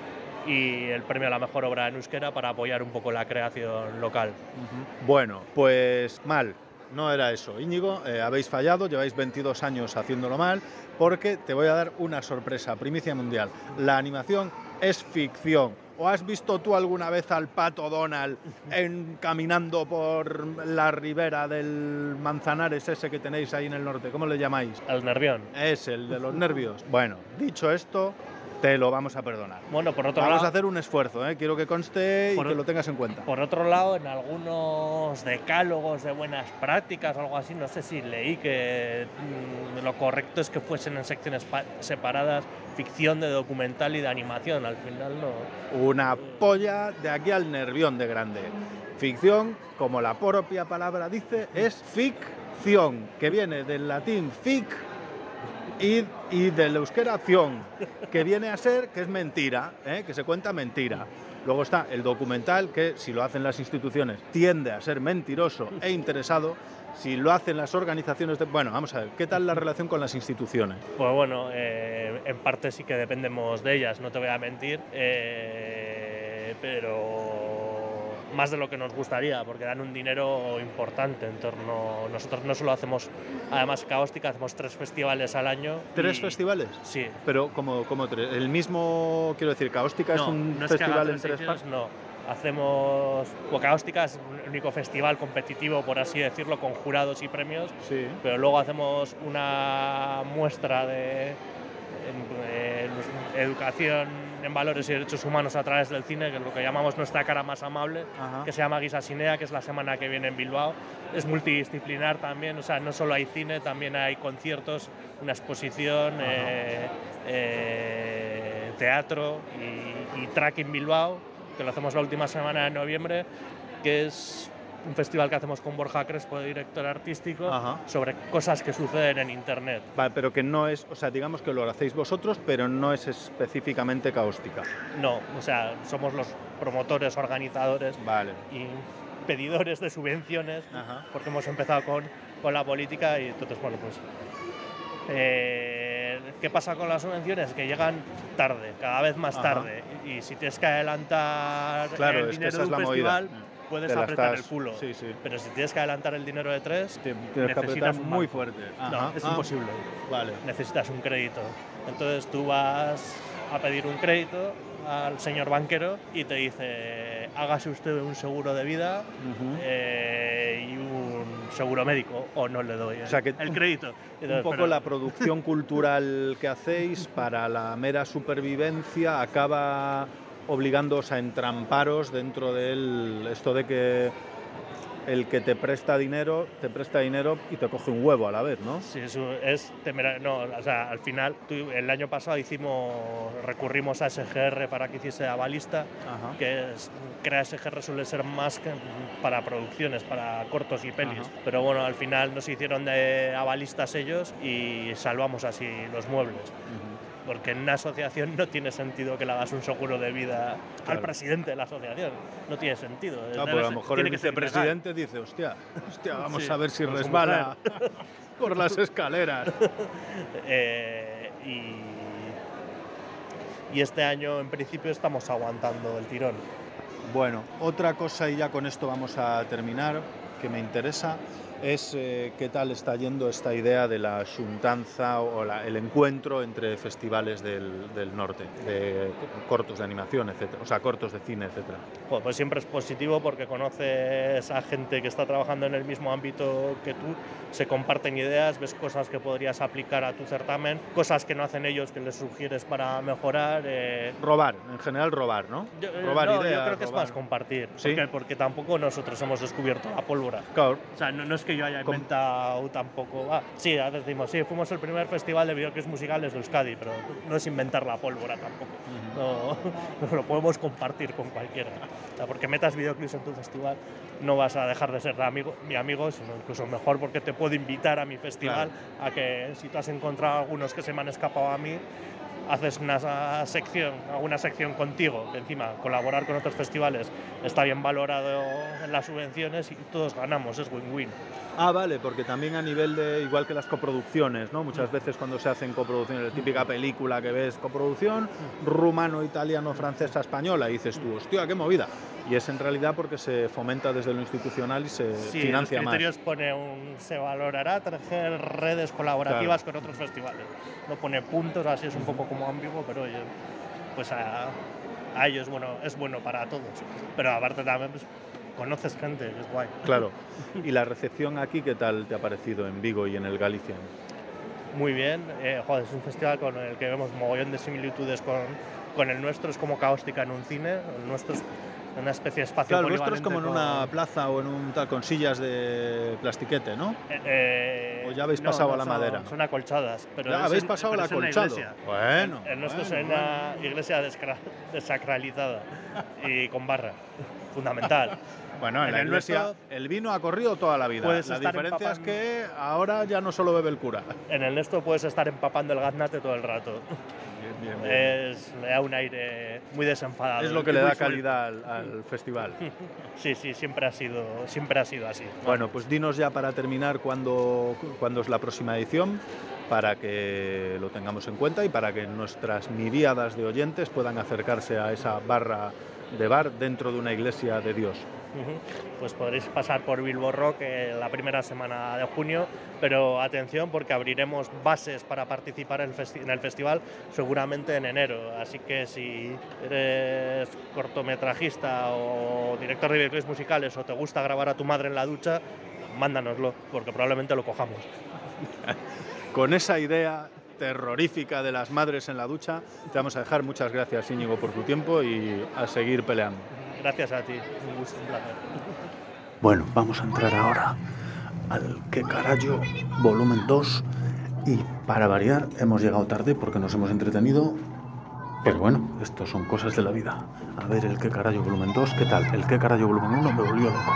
y el premio a la mejor obra en euskera para apoyar un poco la creación local. Bueno, pues mal. No era eso, Íñigo, habéis fallado, lleváis 22 años haciéndolo mal, porque te voy a dar una sorpresa, primicia mundial. La animación es ficción. ¿O has visto tú alguna vez al Pato Donald caminando por la ribera del Manzanares ese que tenéis ahí en el norte? ¿Cómo le llamáis? El Nervión. Es el de los nervios. Bueno, dicho esto, te lo vamos a perdonar. Bueno, por otro vamos lado, a hacer un esfuerzo, quiero que conste y que lo tengas en cuenta. Por otro lado, en algunos decálogos de buenas prácticas o algo así, no sé si leí que lo correcto es que fuesen en secciones separadas ficción de documental y de animación. Al final no. Una polla de aquí al Nervión de grande. Ficción, como la propia palabra dice, es ficción, que viene del latín fic y del euskera acción, que viene a ser que es mentira, que se cuenta mentira. Luego está el documental, que si lo hacen las instituciones tiende a ser mentiroso e interesado. Si lo hacen las organizaciones Bueno, vamos a ver, ¿qué tal la relación con las instituciones? Pues bueno, en parte sí que dependemos de ellas, no te voy a mentir, pero más de lo que nos gustaría, porque dan un dinero importante en torno. Nosotros no solo hacemos, además Caóstica, hacemos 3 festivales al año. ¿3 festivales? Sí. Pero como 3, el mismo, quiero decir, Caóstica es un festival en 3 partes. No, hacemos. Caóstica es el único festival competitivo, por así decirlo, con jurados y premios. Sí. Pero luego hacemos una muestra de educación en valores y derechos humanos a través del cine, que es lo que llamamos nuestra cara más amable, que se llama Guisasinea, que es la semana que viene en Bilbao. Es multidisciplinar también, o sea, no solo hay cine, también hay conciertos, una exposición, teatro y track en Bilbao, que lo hacemos la última semana de noviembre, que es un festival que hacemos con Borja Crespo, director artístico, sobre cosas que suceden en Internet. Vale, pero que no es, o sea, digamos que lo hacéis vosotros, pero no es específicamente Caóstica. No, o sea, somos los promotores, organizadores y pedidores de subvenciones, porque hemos empezado con la política y entonces, bueno, pues... ¿qué pasa con las subvenciones? Que llegan tarde, cada vez más tarde, y si tienes que adelantar el dinero de un festival... Puedes apretar el culo, pero si tienes que adelantar el dinero de 3, necesitas muy fuerte. No, es imposible. Vale. Necesitas un crédito. Entonces tú vas a pedir un crédito al señor banquero y te dice: hágase usted un seguro de vida y un seguro médico, o no le doy el crédito. Entonces, un poco la producción cultural que hacéis para la mera supervivencia acaba obligándoos a entramparos dentro de esto de que el que te presta dinero y te coge un huevo a la vez, ¿no? Sí, eso es temerario. No, o sea, al final, el año pasado recurrimos a SGR para que hiciese Avalista, crear SGR suele ser más que para producciones, para cortos y pelis, pero bueno, al final nos hicieron de avalistas ellos y salvamos así los muebles. Porque en una asociación no tiene sentido que le hagas un seguro de vida al presidente de la asociación. No tiene sentido. Pues a lo mejor el vicepresidente dice: hostia, vamos a ver si resbala por las escaleras. Y este año, en principio, estamos aguantando el tirón. Bueno, otra cosa, y ya con esto vamos a terminar, que me interesa, es qué tal está yendo esta idea de la xuntanza o el encuentro entre festivales del norte, de cortos de animación, etcétera, o sea, cortos de cine, etcétera. Pues siempre es positivo porque conoces a gente que está trabajando en el mismo ámbito que tú, se comparten ideas, ves cosas que podrías aplicar a tu certamen, cosas que no hacen ellos que les sugieres para mejorar. Robar, en general robar, ¿no? Robar ideas. Yo creo que es más compartir, porque tampoco nosotros hemos descubierto la pólvora. Claro. O sea, no es que yo haya inventado tampoco. Sí, decimos, fuimos el primer festival de videoclips musicales de Euskadi, pero no es inventar la pólvora tampoco. No lo podemos compartir con cualquiera. O sea, porque metas videoclips en tu festival, no vas a dejar de ser mi amigo, sino incluso mejor porque te puedo invitar a mi festival, a que si tú has encontrado algunos que se me han escapado a mí, haces alguna sección contigo, que encima colaborar con otros festivales está bien valorado en las subvenciones y todos ganamos, es win-win. Ah, vale, porque también a nivel de, igual que las coproducciones, ¿no? Muchas veces cuando se hacen coproducciones, la típica película que ves, coproducción rumano, italiano, francesa, española, y dices tú, hostia, qué movida. Y es en realidad porque se fomenta desde lo institucional y se financia más. Sí, los criterios se valorará tener redes colaborativas con otros festivales. No pone puntos, así es un poco como ambiguo, pero oye, pues a ellos es bueno para todos. Pero aparte también pues, conoces gente, es guay. Claro. ¿Y la recepción aquí qué tal te ha parecido en Vigo y en el Galician? Muy bien. Es un festival con el que vemos mogollón de similitudes con el nuestro. Es como Cáustica en un cine. El nuestro es una especie de espacio polivalente. Claro, el nuestro es como en una plaza o en un tal con sillas de plastiquete, ¿no? ¿O ya habéis pasado a la madera? Son acolchadas. Pero ya habéis pasado al acolchado. Bueno. El nuestro es una iglesia desacralizada y con barra. Fundamental. Bueno, en la iglesia el vino ha corrido toda la vida. La diferencia es que ahora ya no solo bebe el cura. En el nuestro puedes estar empapando el gaznate todo el rato. Bien. Le da un aire muy desenfadado. Es lo que le da calidad al festival. Sí, siempre ha sido así. Bueno, pues dinos ya para terminar cuándo es la próxima edición, para que lo tengamos en cuenta y para que nuestras miríadas de oyentes puedan acercarse a esa barra de bar dentro de una iglesia de Dios. Pues podréis pasar por Bilbo Rock la primera semana de junio, pero atención porque abriremos bases para participar en el festival seguramente en enero, así que si eres cortometrajista o director de videoclips musicales o te gusta grabar a tu madre en la ducha, mándanoslo, porque probablemente lo cojamos. Con esa idea terrorífica de las madres en la ducha, te vamos a dejar. Muchas gracias, Íñigo, por tu tiempo y a seguir peleando. Gracias a ti, un gusto, un placer. Bueno, vamos a entrar ahora al Que Carallo volumen 2 y para variar hemos llegado tarde porque nos hemos entretenido, pero bueno, esto son cosas de la vida. A ver el Que Carallo volumen 2, ¿qué tal? El Que Carallo volumen 1 me volvió loco.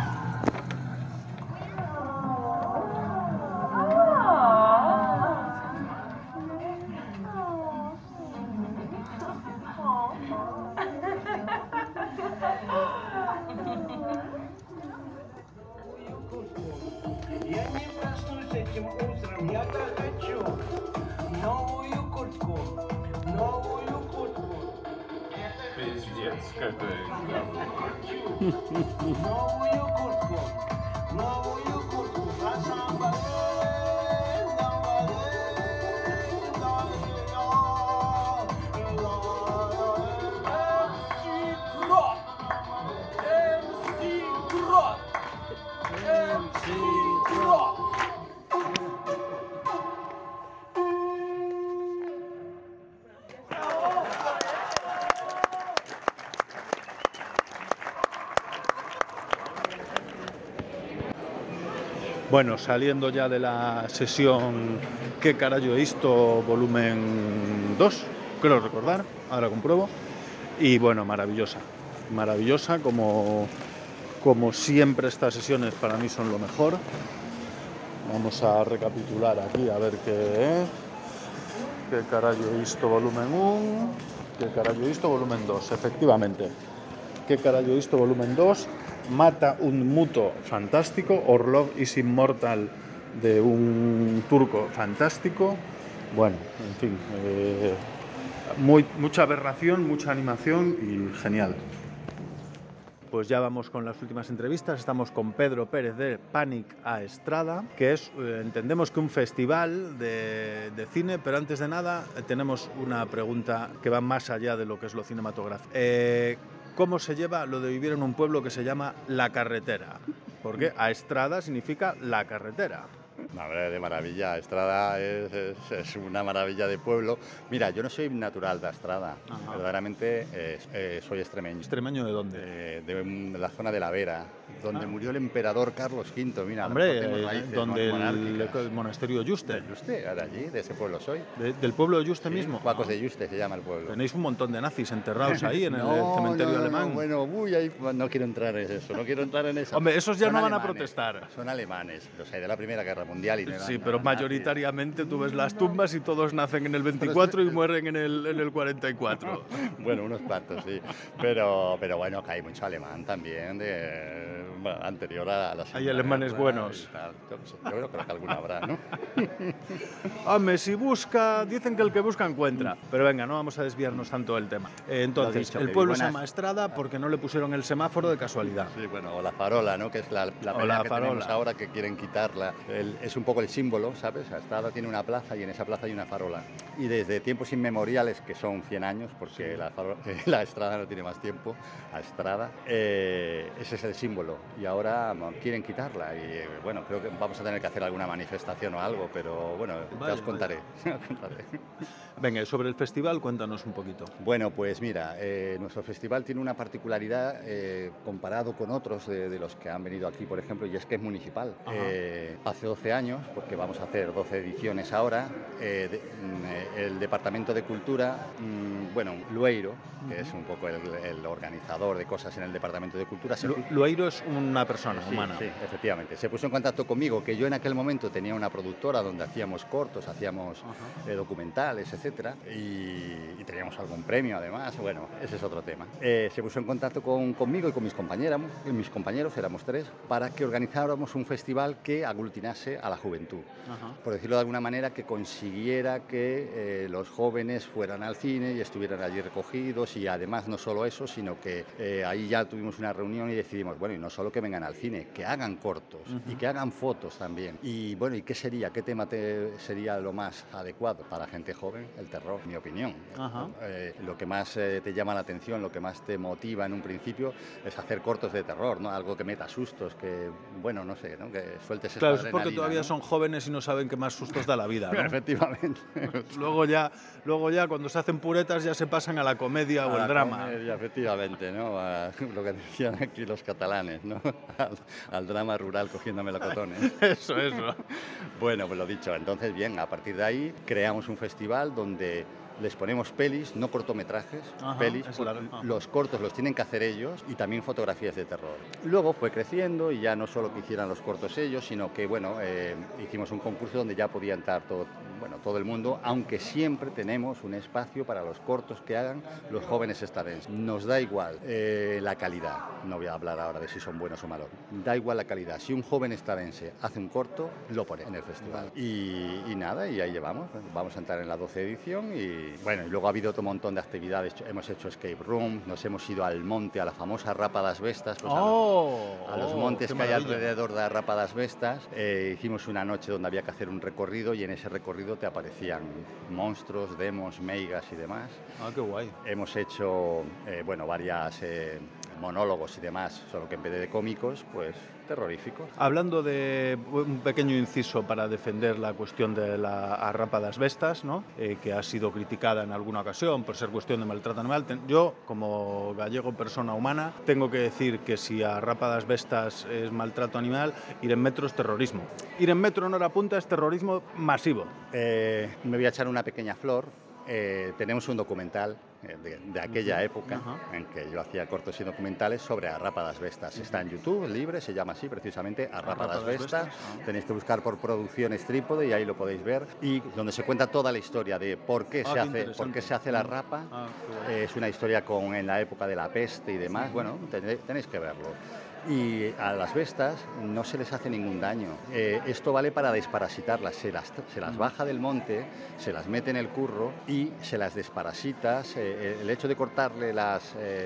Bueno, saliendo ya de la sesión Que Carallo Isto volumen 2, creo recordar, ahora compruebo, y bueno, maravillosa como siempre estas sesiones para mí son lo mejor. Vamos a recapitular aquí a ver qué es. Que Carallo Isto volumen 1, Que Carallo Isto volumen 2, efectivamente. Que Carallo Isto volumen 2, Mata un muto fantástico, Orlov is Immortal de un turco fantástico. Bueno, en fin, mucha aberración, mucha animación y genial. Pues ya vamos con las últimas entrevistas. Estamos con Pedro Pérez de Panic a Estrada, que es, entendemos que un festival de cine, pero antes de nada tenemos una pregunta que va más allá de lo que es lo cinematográfico. ¿Cómo se lleva lo de vivir en un pueblo que se llama La Carretera? Porque a Estrada significa la carretera. De maravilla, Estrada es una maravilla de pueblo. Mira, yo no soy natural de Estrada, verdaderamente soy extremeño. ¿Extremeño de dónde? De la zona de La Vera, donde murió el emperador Carlos V. Mira, hombre, tenemos raíces donde monárquicas. el monasterio Yuste. De Yuste, de allí, de ese pueblo soy. ¿Del pueblo de Yuste Sí, mismo? Cuacos de Yuste se llama el pueblo. Tenéis un montón de nazis enterrados ahí en el cementerio alemán. Bueno, ahí no quiero entrar en eso, no quiero entrar en eso. Hombre, esos ya Son no van a alemanes, protestar. Son alemanes, los hay de la Primera Guerra Mundial. Y no eran, Sí, pero mayoritariamente tú ves las tumbas y todos nacen en el 24 y mueren en el 44. Bueno, unos cuantos, sí. Pero bueno, que hay mucho alemán también, anterior a la Segunda Hay alemanes Guerra buenos. y tal. Yo creo que alguna habrá, ¿no? Hombre, si busca, dicen que el que busca encuentra. Pero venga, no vamos a desviarnos tanto del tema. Entonces, dicho, el que pueblo se buenas- llama Estrada porque no le pusieron el semáforo de casualidad. Sí, bueno, o la farola, ¿no? Que es la pelea que tenemos ahora, que quieren quitarla. Es un poco el símbolo, ¿sabes? Estrada tiene una plaza y en esa plaza hay una farola. Y desde tiempos inmemoriales, que son 100 años, porque la Estrada no tiene más tiempo, a Estrada, ese es el símbolo. Y ahora quieren quitarla. Y bueno, creo que vamos a tener que hacer alguna manifestación o algo, pero bueno, ya os contaré. Venga, y sobre el festival, cuéntanos un poquito. Bueno, pues mira, nuestro festival tiene una particularidad comparado con otros de los que han venido aquí, por ejemplo, y es que es municipal. Hace 12 años, porque vamos a hacer 12 ediciones ahora, el Departamento de Cultura, Lueiro, que es un poco el organizador de cosas en el Departamento de Cultura. Lueiro es una persona humana. Sí, efectivamente. Se puso en contacto conmigo, que yo en aquel momento tenía una productora donde hacíamos cortos, hacíamos documentales, etcétera, y teníamos algún premio además. Bueno, ese es otro tema. Se puso en contacto conmigo y con mis compañeros, éramos 3, para que organizáramos un festival que aglutinase a la juventud. Por decirlo de alguna manera, que consiguiera que los jóvenes fueran al cine y estuvieran allí recogidos, y además no solo eso, sino que ahí ya tuvimos una reunión y decidimos, bueno, y no solo que vengan al cine, que hagan cortos y que hagan fotos también. Y bueno, ¿y qué sería? ¿Qué tema sería lo más adecuado para gente joven? El terror, en mi opinión. Lo que más te llama la atención, lo que más te motiva en un principio es hacer cortos de terror, ¿no? Algo que meta sustos, que, bueno, no sé, ¿no? Que sueltes esa Claro, es adrenalina, porque todavía ¿no? son jóvenes y no saben qué más sustos da la vida, ¿no? Efectivamente. luego ya cuando se hacen puretas ya se pasan a la comedia o el drama. Comedia, efectivamente, ¿no? A lo que decían aquí los catalanes, ¿no? Al drama rural cogiendo melocotones. Eso. Bueno, pues lo dicho, entonces bien, a partir de ahí creamos un festival donde les ponemos pelis, no cortometrajes, pelis. Los cortos los tienen que hacer ellos y también fotografías de terror. Luego fue creciendo y ya no solo que hicieran los cortos ellos, sino que, bueno, hicimos un concurso donde ya podía entrar todo el mundo, aunque siempre tenemos un espacio para los cortos que hagan los jóvenes estradenses. Nos da igual la calidad, no voy a hablar ahora de si son buenos o malos, da igual la calidad. Si un joven estradense hace un corto, lo pone en el festival. Y nada, y ahí llevamos. Vamos a entrar en la 12ª edición y bueno, y luego ha habido otro montón de actividades. Hemos hecho escape room, nos hemos ido al monte, a la famosa Rapa das Vestas, pues a los montes que hay alrededor de la Rapa das Vestas. Hicimos una noche donde había que hacer un recorrido y en ese recorrido te aparecían monstruos, demos, meigas y demás. Ah, qué guay. Hemos hecho, varias monólogos y demás, solo que en vez de cómicos, pues terroríficos. Hablando de un pequeño inciso para defender la cuestión de la Rapa das Vestas, ¿no? Que ha sido criticada en alguna ocasión por ser cuestión de maltrato animal. Yo, como gallego persona humana, tengo que decir que si a Rapa das Vestas es maltrato animal, ir en metro es terrorismo. Ir en metro en hora punta es terrorismo masivo. Me voy a echar una pequeña flor. Tenemos un documental de aquella época en que yo hacía cortos y documentales sobre a Rapa das Vestas. Está en YouTube, libre, se llama así precisamente, a Rapa das Vestas. Tenéis que buscar por Producciones Trípode y ahí lo podéis ver. Y donde se cuenta toda la historia de por qué se hace la rapa. Es una historia en la época de la peste y demás. Bueno, tenéis que verlo. Y a las vestas no se les hace ningún daño. Esto vale para desparasitarlas. Se las baja del monte, se las mete en el curro y se las desparasita. El hecho de cortarle la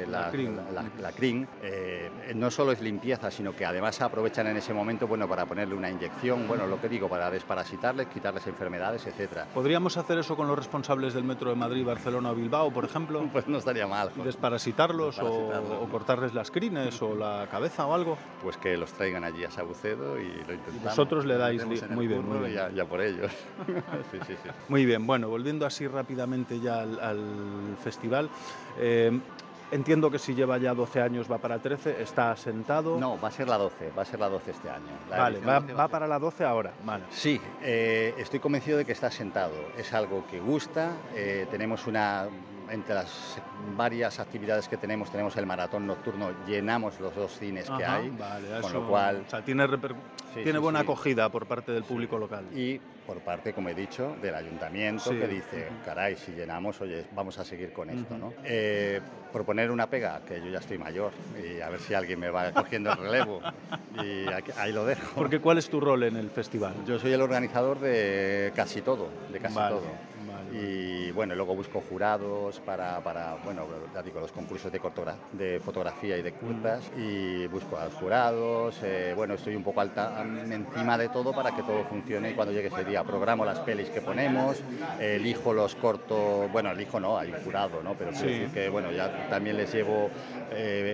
crin no solo es limpieza, sino que además aprovechan en ese momento para ponerle una inyección, lo que digo, para desparasitarles, quitarles enfermedades, etcétera. ¿Podríamos hacer eso con los responsables del metro de Madrid, Barcelona o Bilbao, por ejemplo? Pues no estaría mal. Desparasitarlos o cortarles las crines o la cabeza o algo. Pues que los traigan allí a Sabucedo y lo intentamos. Vosotros le dais muy bien. Ya por ellos. Sí. Muy bien, bueno, volviendo así rápidamente ya al festival. entiendo que si lleva ya 12 años va para 13, ¿está asentado? No, va a ser la 12 este año. Vale, va para la 12 ahora, vale. Sí, estoy convencido de que está asentado. Es algo que gusta, tenemos entre las varias actividades que tenemos el maratón nocturno, llenamos los 2 cines que hay, vale, con lo cual... O sea, tiene buena acogida por parte del público local. Y por parte, como he dicho, del ayuntamiento, que dice, caray, si llenamos, oye, vamos a seguir con esto, ¿no? Proponer una pega, que yo ya estoy mayor, y a ver si alguien me va cogiendo el relevo, y ahí lo dejo. Porque ¿cuál es tu rol en el festival? Yo soy el organizador de casi todo, Y bueno, luego busco jurados para bueno, ya digo, los concursos de fotografía y de curtas, y busco a los jurados, bueno, estoy un poco encima de todo para que todo funcione, y cuando llegue ese día programo las pelis que ponemos, elijo los cortos, bueno, elijo no, hay un jurado, ¿no? Pero quiero decir que, bueno, ya también les llevo de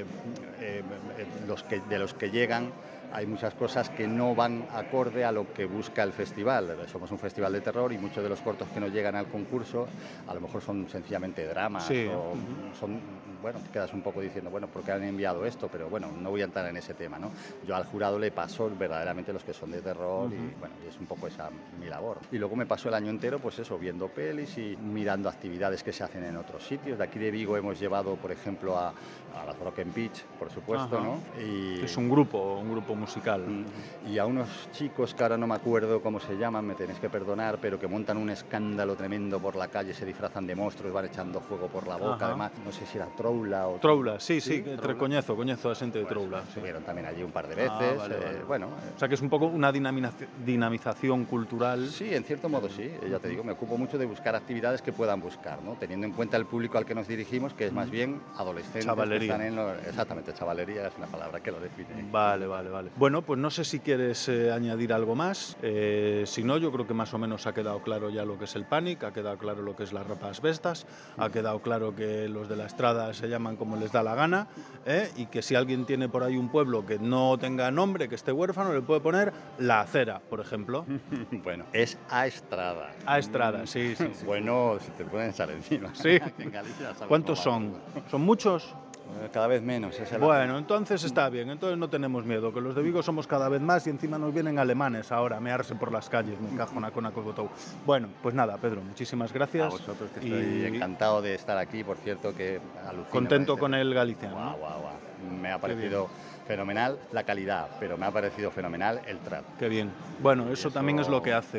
los que llegan. Hay muchas cosas que no van acorde a lo que busca el festival. Somos un festival de terror y muchos de los cortos que nos llegan al concurso a lo mejor son sencillamente dramas o son, bueno, te quedas un poco diciendo, bueno, ¿por qué han enviado esto? Pero bueno, no voy a entrar en ese tema, ¿no? Yo al jurado le paso verdaderamente los que son de terror y bueno, es un poco esa mi labor. Y luego me paso el año entero, pues eso, viendo pelis y mirando actividades que se hacen en otros sitios. De aquí de Vigo hemos llevado, por ejemplo, a las Broken Beach, por supuesto, ¿no? Y es un grupo musical. Y a unos chicos que ahora no me acuerdo cómo se llaman, me tenéis que perdonar, pero que montan un escándalo tremendo por la calle, se disfrazan de monstruos, van echando fuego por la boca, además, no sé si era Troula o... Troula, sí, coñezo a gente de Troula. Estuvieron también allí un par de veces, bueno... O sea que es un poco una dinamización cultural. Sí, en cierto modo sí, ya te digo, me ocupo mucho de buscar actividades que puedan buscar, ¿no? Teniendo en cuenta el público al que nos dirigimos, que es más bien adolescentes. Chavalería. Que están exactamente, chavalería es una palabra que lo define. Vale. Bueno, pues no sé si quieres añadir algo más. Si no, yo creo que más o menos ha quedado claro ya lo que es el Panic, ha quedado claro lo que es las Rapas Vestas, ha quedado claro que los de la Estrada se llaman como les da la gana, y que si alguien tiene por ahí un pueblo que no tenga nombre, que esté huérfano, le puede poner La Acera, por ejemplo. Bueno, es A Estrada. A Estrada, sí. Bueno, se te pueden echar encima. Sí. En Galicia, ¿Cuántos son? ¿Son muchos? Cada vez menos. Bueno, entonces está bien, entonces no tenemos miedo, que los de Vigo somos cada vez más y encima nos vienen alemanes ahora a mearse por las calles, me cajo una cona cogotou. Bueno, pues nada, Pedro, muchísimas gracias. A vosotros, que estoy encantado de estar aquí, por cierto, que alucino. Contento con el galiciano. Guau. Me ha parecido fenomenal la calidad, pero me ha parecido fenomenal el trato. Qué bien. Bueno, eso también es lo que hace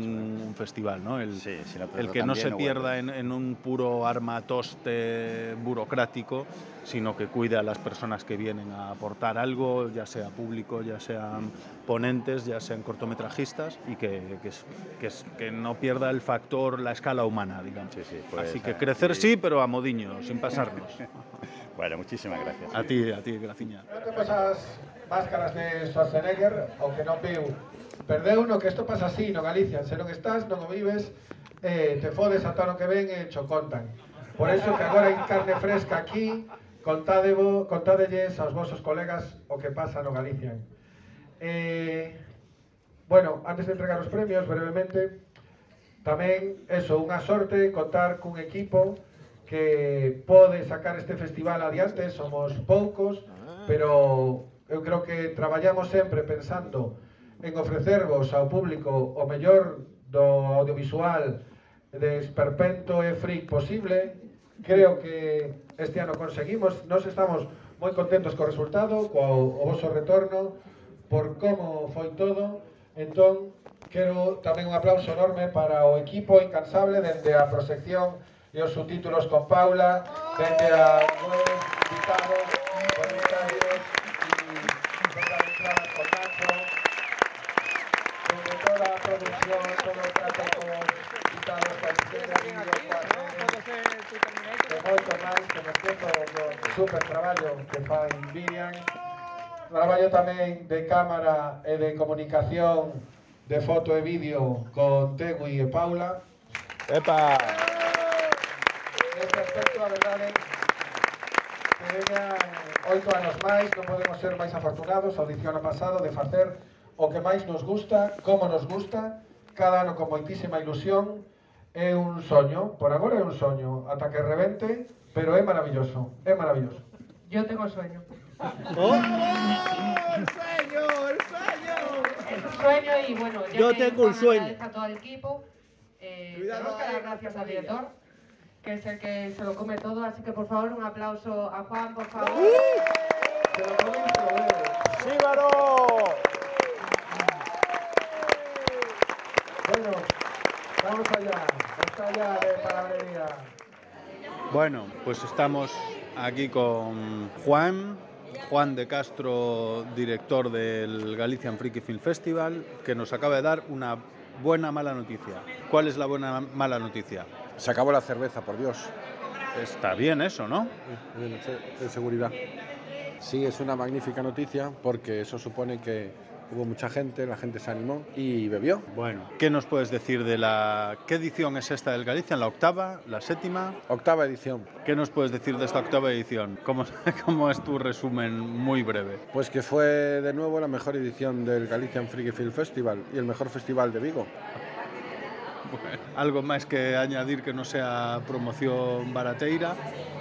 un festival, ¿no? El que no se pierda en un puro armatoste burocrático, sino que cuide a las personas que vienen a aportar algo, ya sea público, ya sean ponentes, ya sean cortometrajistas, y que no pierda el factor, la escala humana, digamos. Pues, así que crecer sí, pero a modiño, sin pasarnos. Bueno, muchísimas gracias. A ti, Graciña. Non te pasas máscaras de Schwarzenegger, aunque non viu. Perdeu no que isto pasa así no Galicia, se non estás, non o vives, te fodes ata no que ven e cho contan. Por eso que agora hai carne fresca aquí, contádelles aos vosos colegas o que pasa no Galicia. Bueno, antes de entregar os premios, brevemente, tamén, unha sorte contar cun equipo que pode sacar este festival adiante. Somos poucos, pero eu creo que traballamos sempre pensando en ofrecervos ao público o mellor do audiovisual de esperpento e freak posible. Creo que este ano conseguimos, nos estamos moi contentos co resultado, co voso retorno, por como foi todo. Entón, quero tamén un aplauso enorme para o equipo incansable dende a proxección e os subtítulos con Paula, dende a web, invitados, voluntarios e las entradas con Nacho, dende toda a producción, todo o trato con os invitados, calceras, e moito máis, que me esquezo do super traballo que fai Miriam, traballo tamén de cámara e de comunicación, de foto e vídeo con Tegui e Paula. ¡Epa! Neste aspecto, a verdade, que veñan 8 anos máis, non podemos ser máis afortunados, a audición pasado, de facer o que máis nos gusta, como nos gusta, cada ano con moitísima ilusión, é un soño, por agora é un soño, ata que rebente, pero é maravilloso, é maravilloso. Yo tengo sueño. ¡Oh! ¡El sueño! ¡El sueño! Es un sueño y bueno, ya yo tengo un sueño. A todo el equipo. Tenemos que dar gracias al director, que es el que se lo come todo, así que por favor un aplauso a Juan, por favor. Se lo come y se lo bebe. ¡Síbaro! Bueno, vamos allá, basta allá de palabrería. Bueno, pues estamos aquí con Juan de Castro, director del Galician Freaky Film Festival, que nos acaba de dar una buena mala noticia. ¿Cuál es la buena mala noticia? Se acabó la cerveza, por Dios. Está bien eso, ¿no? De seguridad. Sí, es una magnífica noticia porque eso supone que hubo mucha gente, la gente se animó y bebió. Bueno, ¿qué nos puedes decir de qué edición es esta del Galician? ¿La octava? ¿La séptima? Octava edición. ¿Qué nos puedes decir de esta octava edición? ¿Cómo es tu resumen muy breve? Pues que fue de nuevo la mejor edición del Galician Freaky Film Festival y el mejor festival de Vigo. Bueno, ¿algo más que añadir que no sea promoción barateira?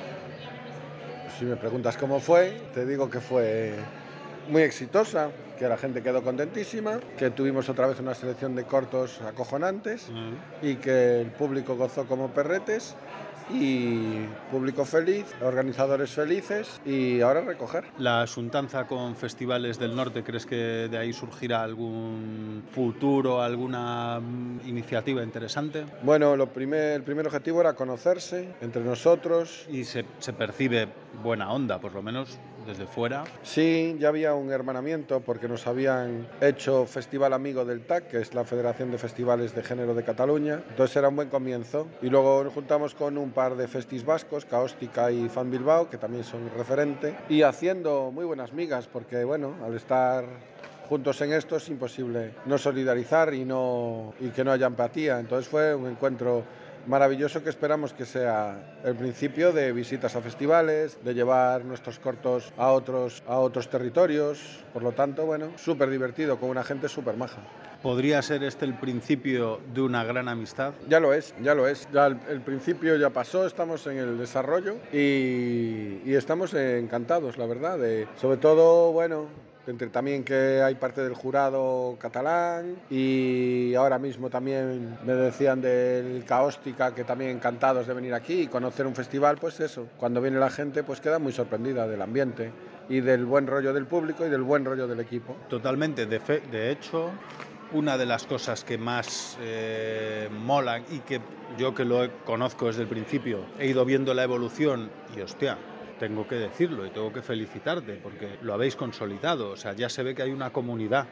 Si me preguntas cómo fue, te digo que fue muy exitosa, que la gente quedó contentísima, que tuvimos otra vez una selección de cortos acojonantes y que el público gozó como perretes y público feliz, organizadores felices y ahora recoger. ¿La asuntanza con festivales del norte, crees que de ahí surgirá algún futuro, alguna iniciativa interesante? Bueno, el primer objetivo era conocerse entre nosotros. Y se percibe buena onda, por lo menos desde fuera. Sí, ya había un hermanamiento porque nos habían hecho Festival Amigo del TAC, que es la Federación de Festivales de Género de Cataluña. Entonces era un buen comienzo. Y luego nos juntamos con un par de festis vascos, Caóstica y Fan Bilbao, que también son referente, y haciendo muy buenas migas, porque bueno, al estar juntos en esto es imposible no solidarizar y que no haya empatía. Entonces fue un encuentro maravilloso que esperamos que sea el principio de visitas a festivales, de llevar nuestros cortos a otros territorios. Por lo tanto, bueno, súper divertido, con una gente súper maja. ¿Podría ser este el principio de una gran amistad? Ya lo es. Ya el principio ya pasó, estamos en el desarrollo y estamos encantados, la verdad. Sobre todo, bueno, entre también que hay parte del jurado catalán y ahora mismo también me decían del Caóstica que también encantados de venir aquí y conocer un festival, pues eso, cuando viene la gente pues queda muy sorprendida del ambiente y del buen rollo del público y del buen rollo del equipo. Totalmente, de hecho, una de las cosas que más molan y que yo que lo conozco desde el principio, he ido viendo la evolución y hostia, tengo que decirlo y tengo que felicitarte porque lo habéis consolidado. O sea, ya se ve que hay una comunidad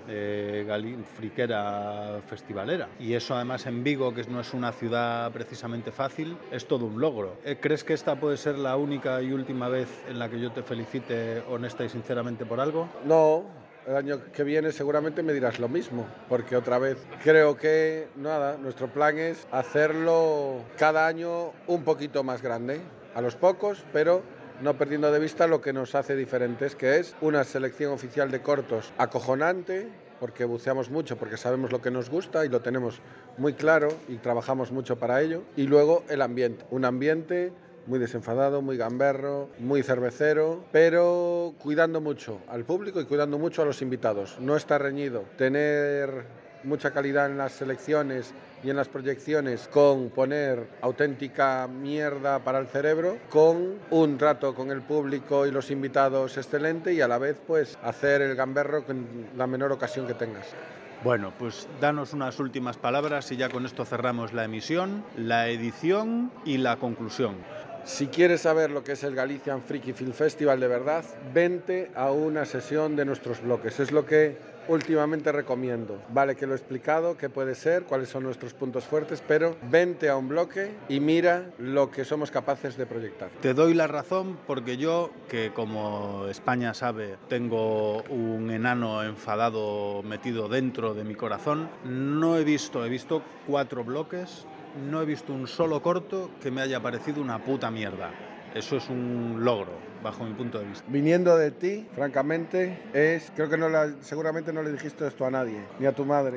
friquera festivalera. Y eso además en Vigo, que no es una ciudad precisamente fácil, es todo un logro. ¿Crees que esta puede ser la única y última vez en la que yo te felicite honesta y sinceramente por algo? No. El año que viene seguramente me dirás lo mismo, porque otra vez creo que nuestro plan es hacerlo cada año un poquito más grande, a los pocos, pero no perdiendo de vista lo que nos hace diferentes, que es una selección oficial de cortos acojonante, porque buceamos mucho, porque sabemos lo que nos gusta y lo tenemos muy claro y trabajamos mucho para ello, y luego el ambiente, un ambiente muy desenfadado, muy gamberro, muy cervecero, pero cuidando mucho al público y cuidando mucho a los invitados. No está reñido tener mucha calidad en las selecciones y en las proyecciones con poner auténtica mierda para el cerebro, con un trato con el público y los invitados excelente y a la vez pues hacer el gamberro con la menor ocasión que tengas. Bueno, pues danos unas últimas palabras y ya con esto cerramos la emisión, la edición y la conclusión. Si quieres saber lo que es el Galician Freaky Film Festival de verdad, vente a una sesión de nuestros bloques. Es lo que últimamente recomiendo. Vale que lo he explicado, qué puede ser, cuáles son nuestros puntos fuertes, pero vente a un bloque y mira lo que somos capaces de proyectar. Te doy la razón porque yo, que como España sabe, tengo un enano enfadado metido dentro de mi corazón, he visto 4 bloques, no he visto un solo corto que me haya parecido una puta mierda. Eso es un logro, bajo mi punto de vista. Viniendo de ti, francamente, creo que seguramente no le dijiste esto a nadie, ni a tu madre,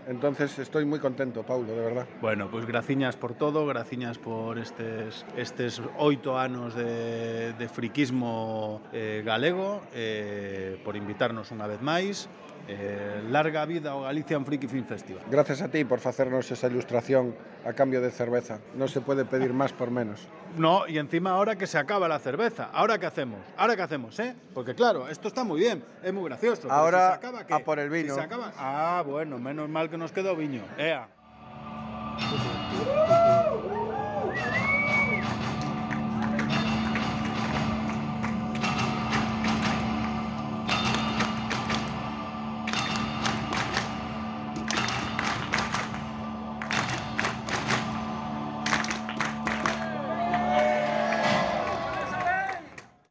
Entonces estoy muy contento, Paulo, de verdad. Bueno, pues graciñas por todo, graciñas por estes 8 anos de friquismo galego, por invitarnos unha vez máis. Larga vida ao Galician Friki Film Festival. Gracias a ti por facernos esa ilustración a cambio de cerveza. No se puede pedir más por menos. No, y encima ahora que se acaba la cerveza, ¿ahora qué hacemos? ¿Ahora qué hacemos, Porque claro, esto está muy bien, es muy gracioso. Ahora, si se acaba, ¿qué? a por el vino. Si se acaba... bueno, menos mal que nos quedó viño. ¡Ea!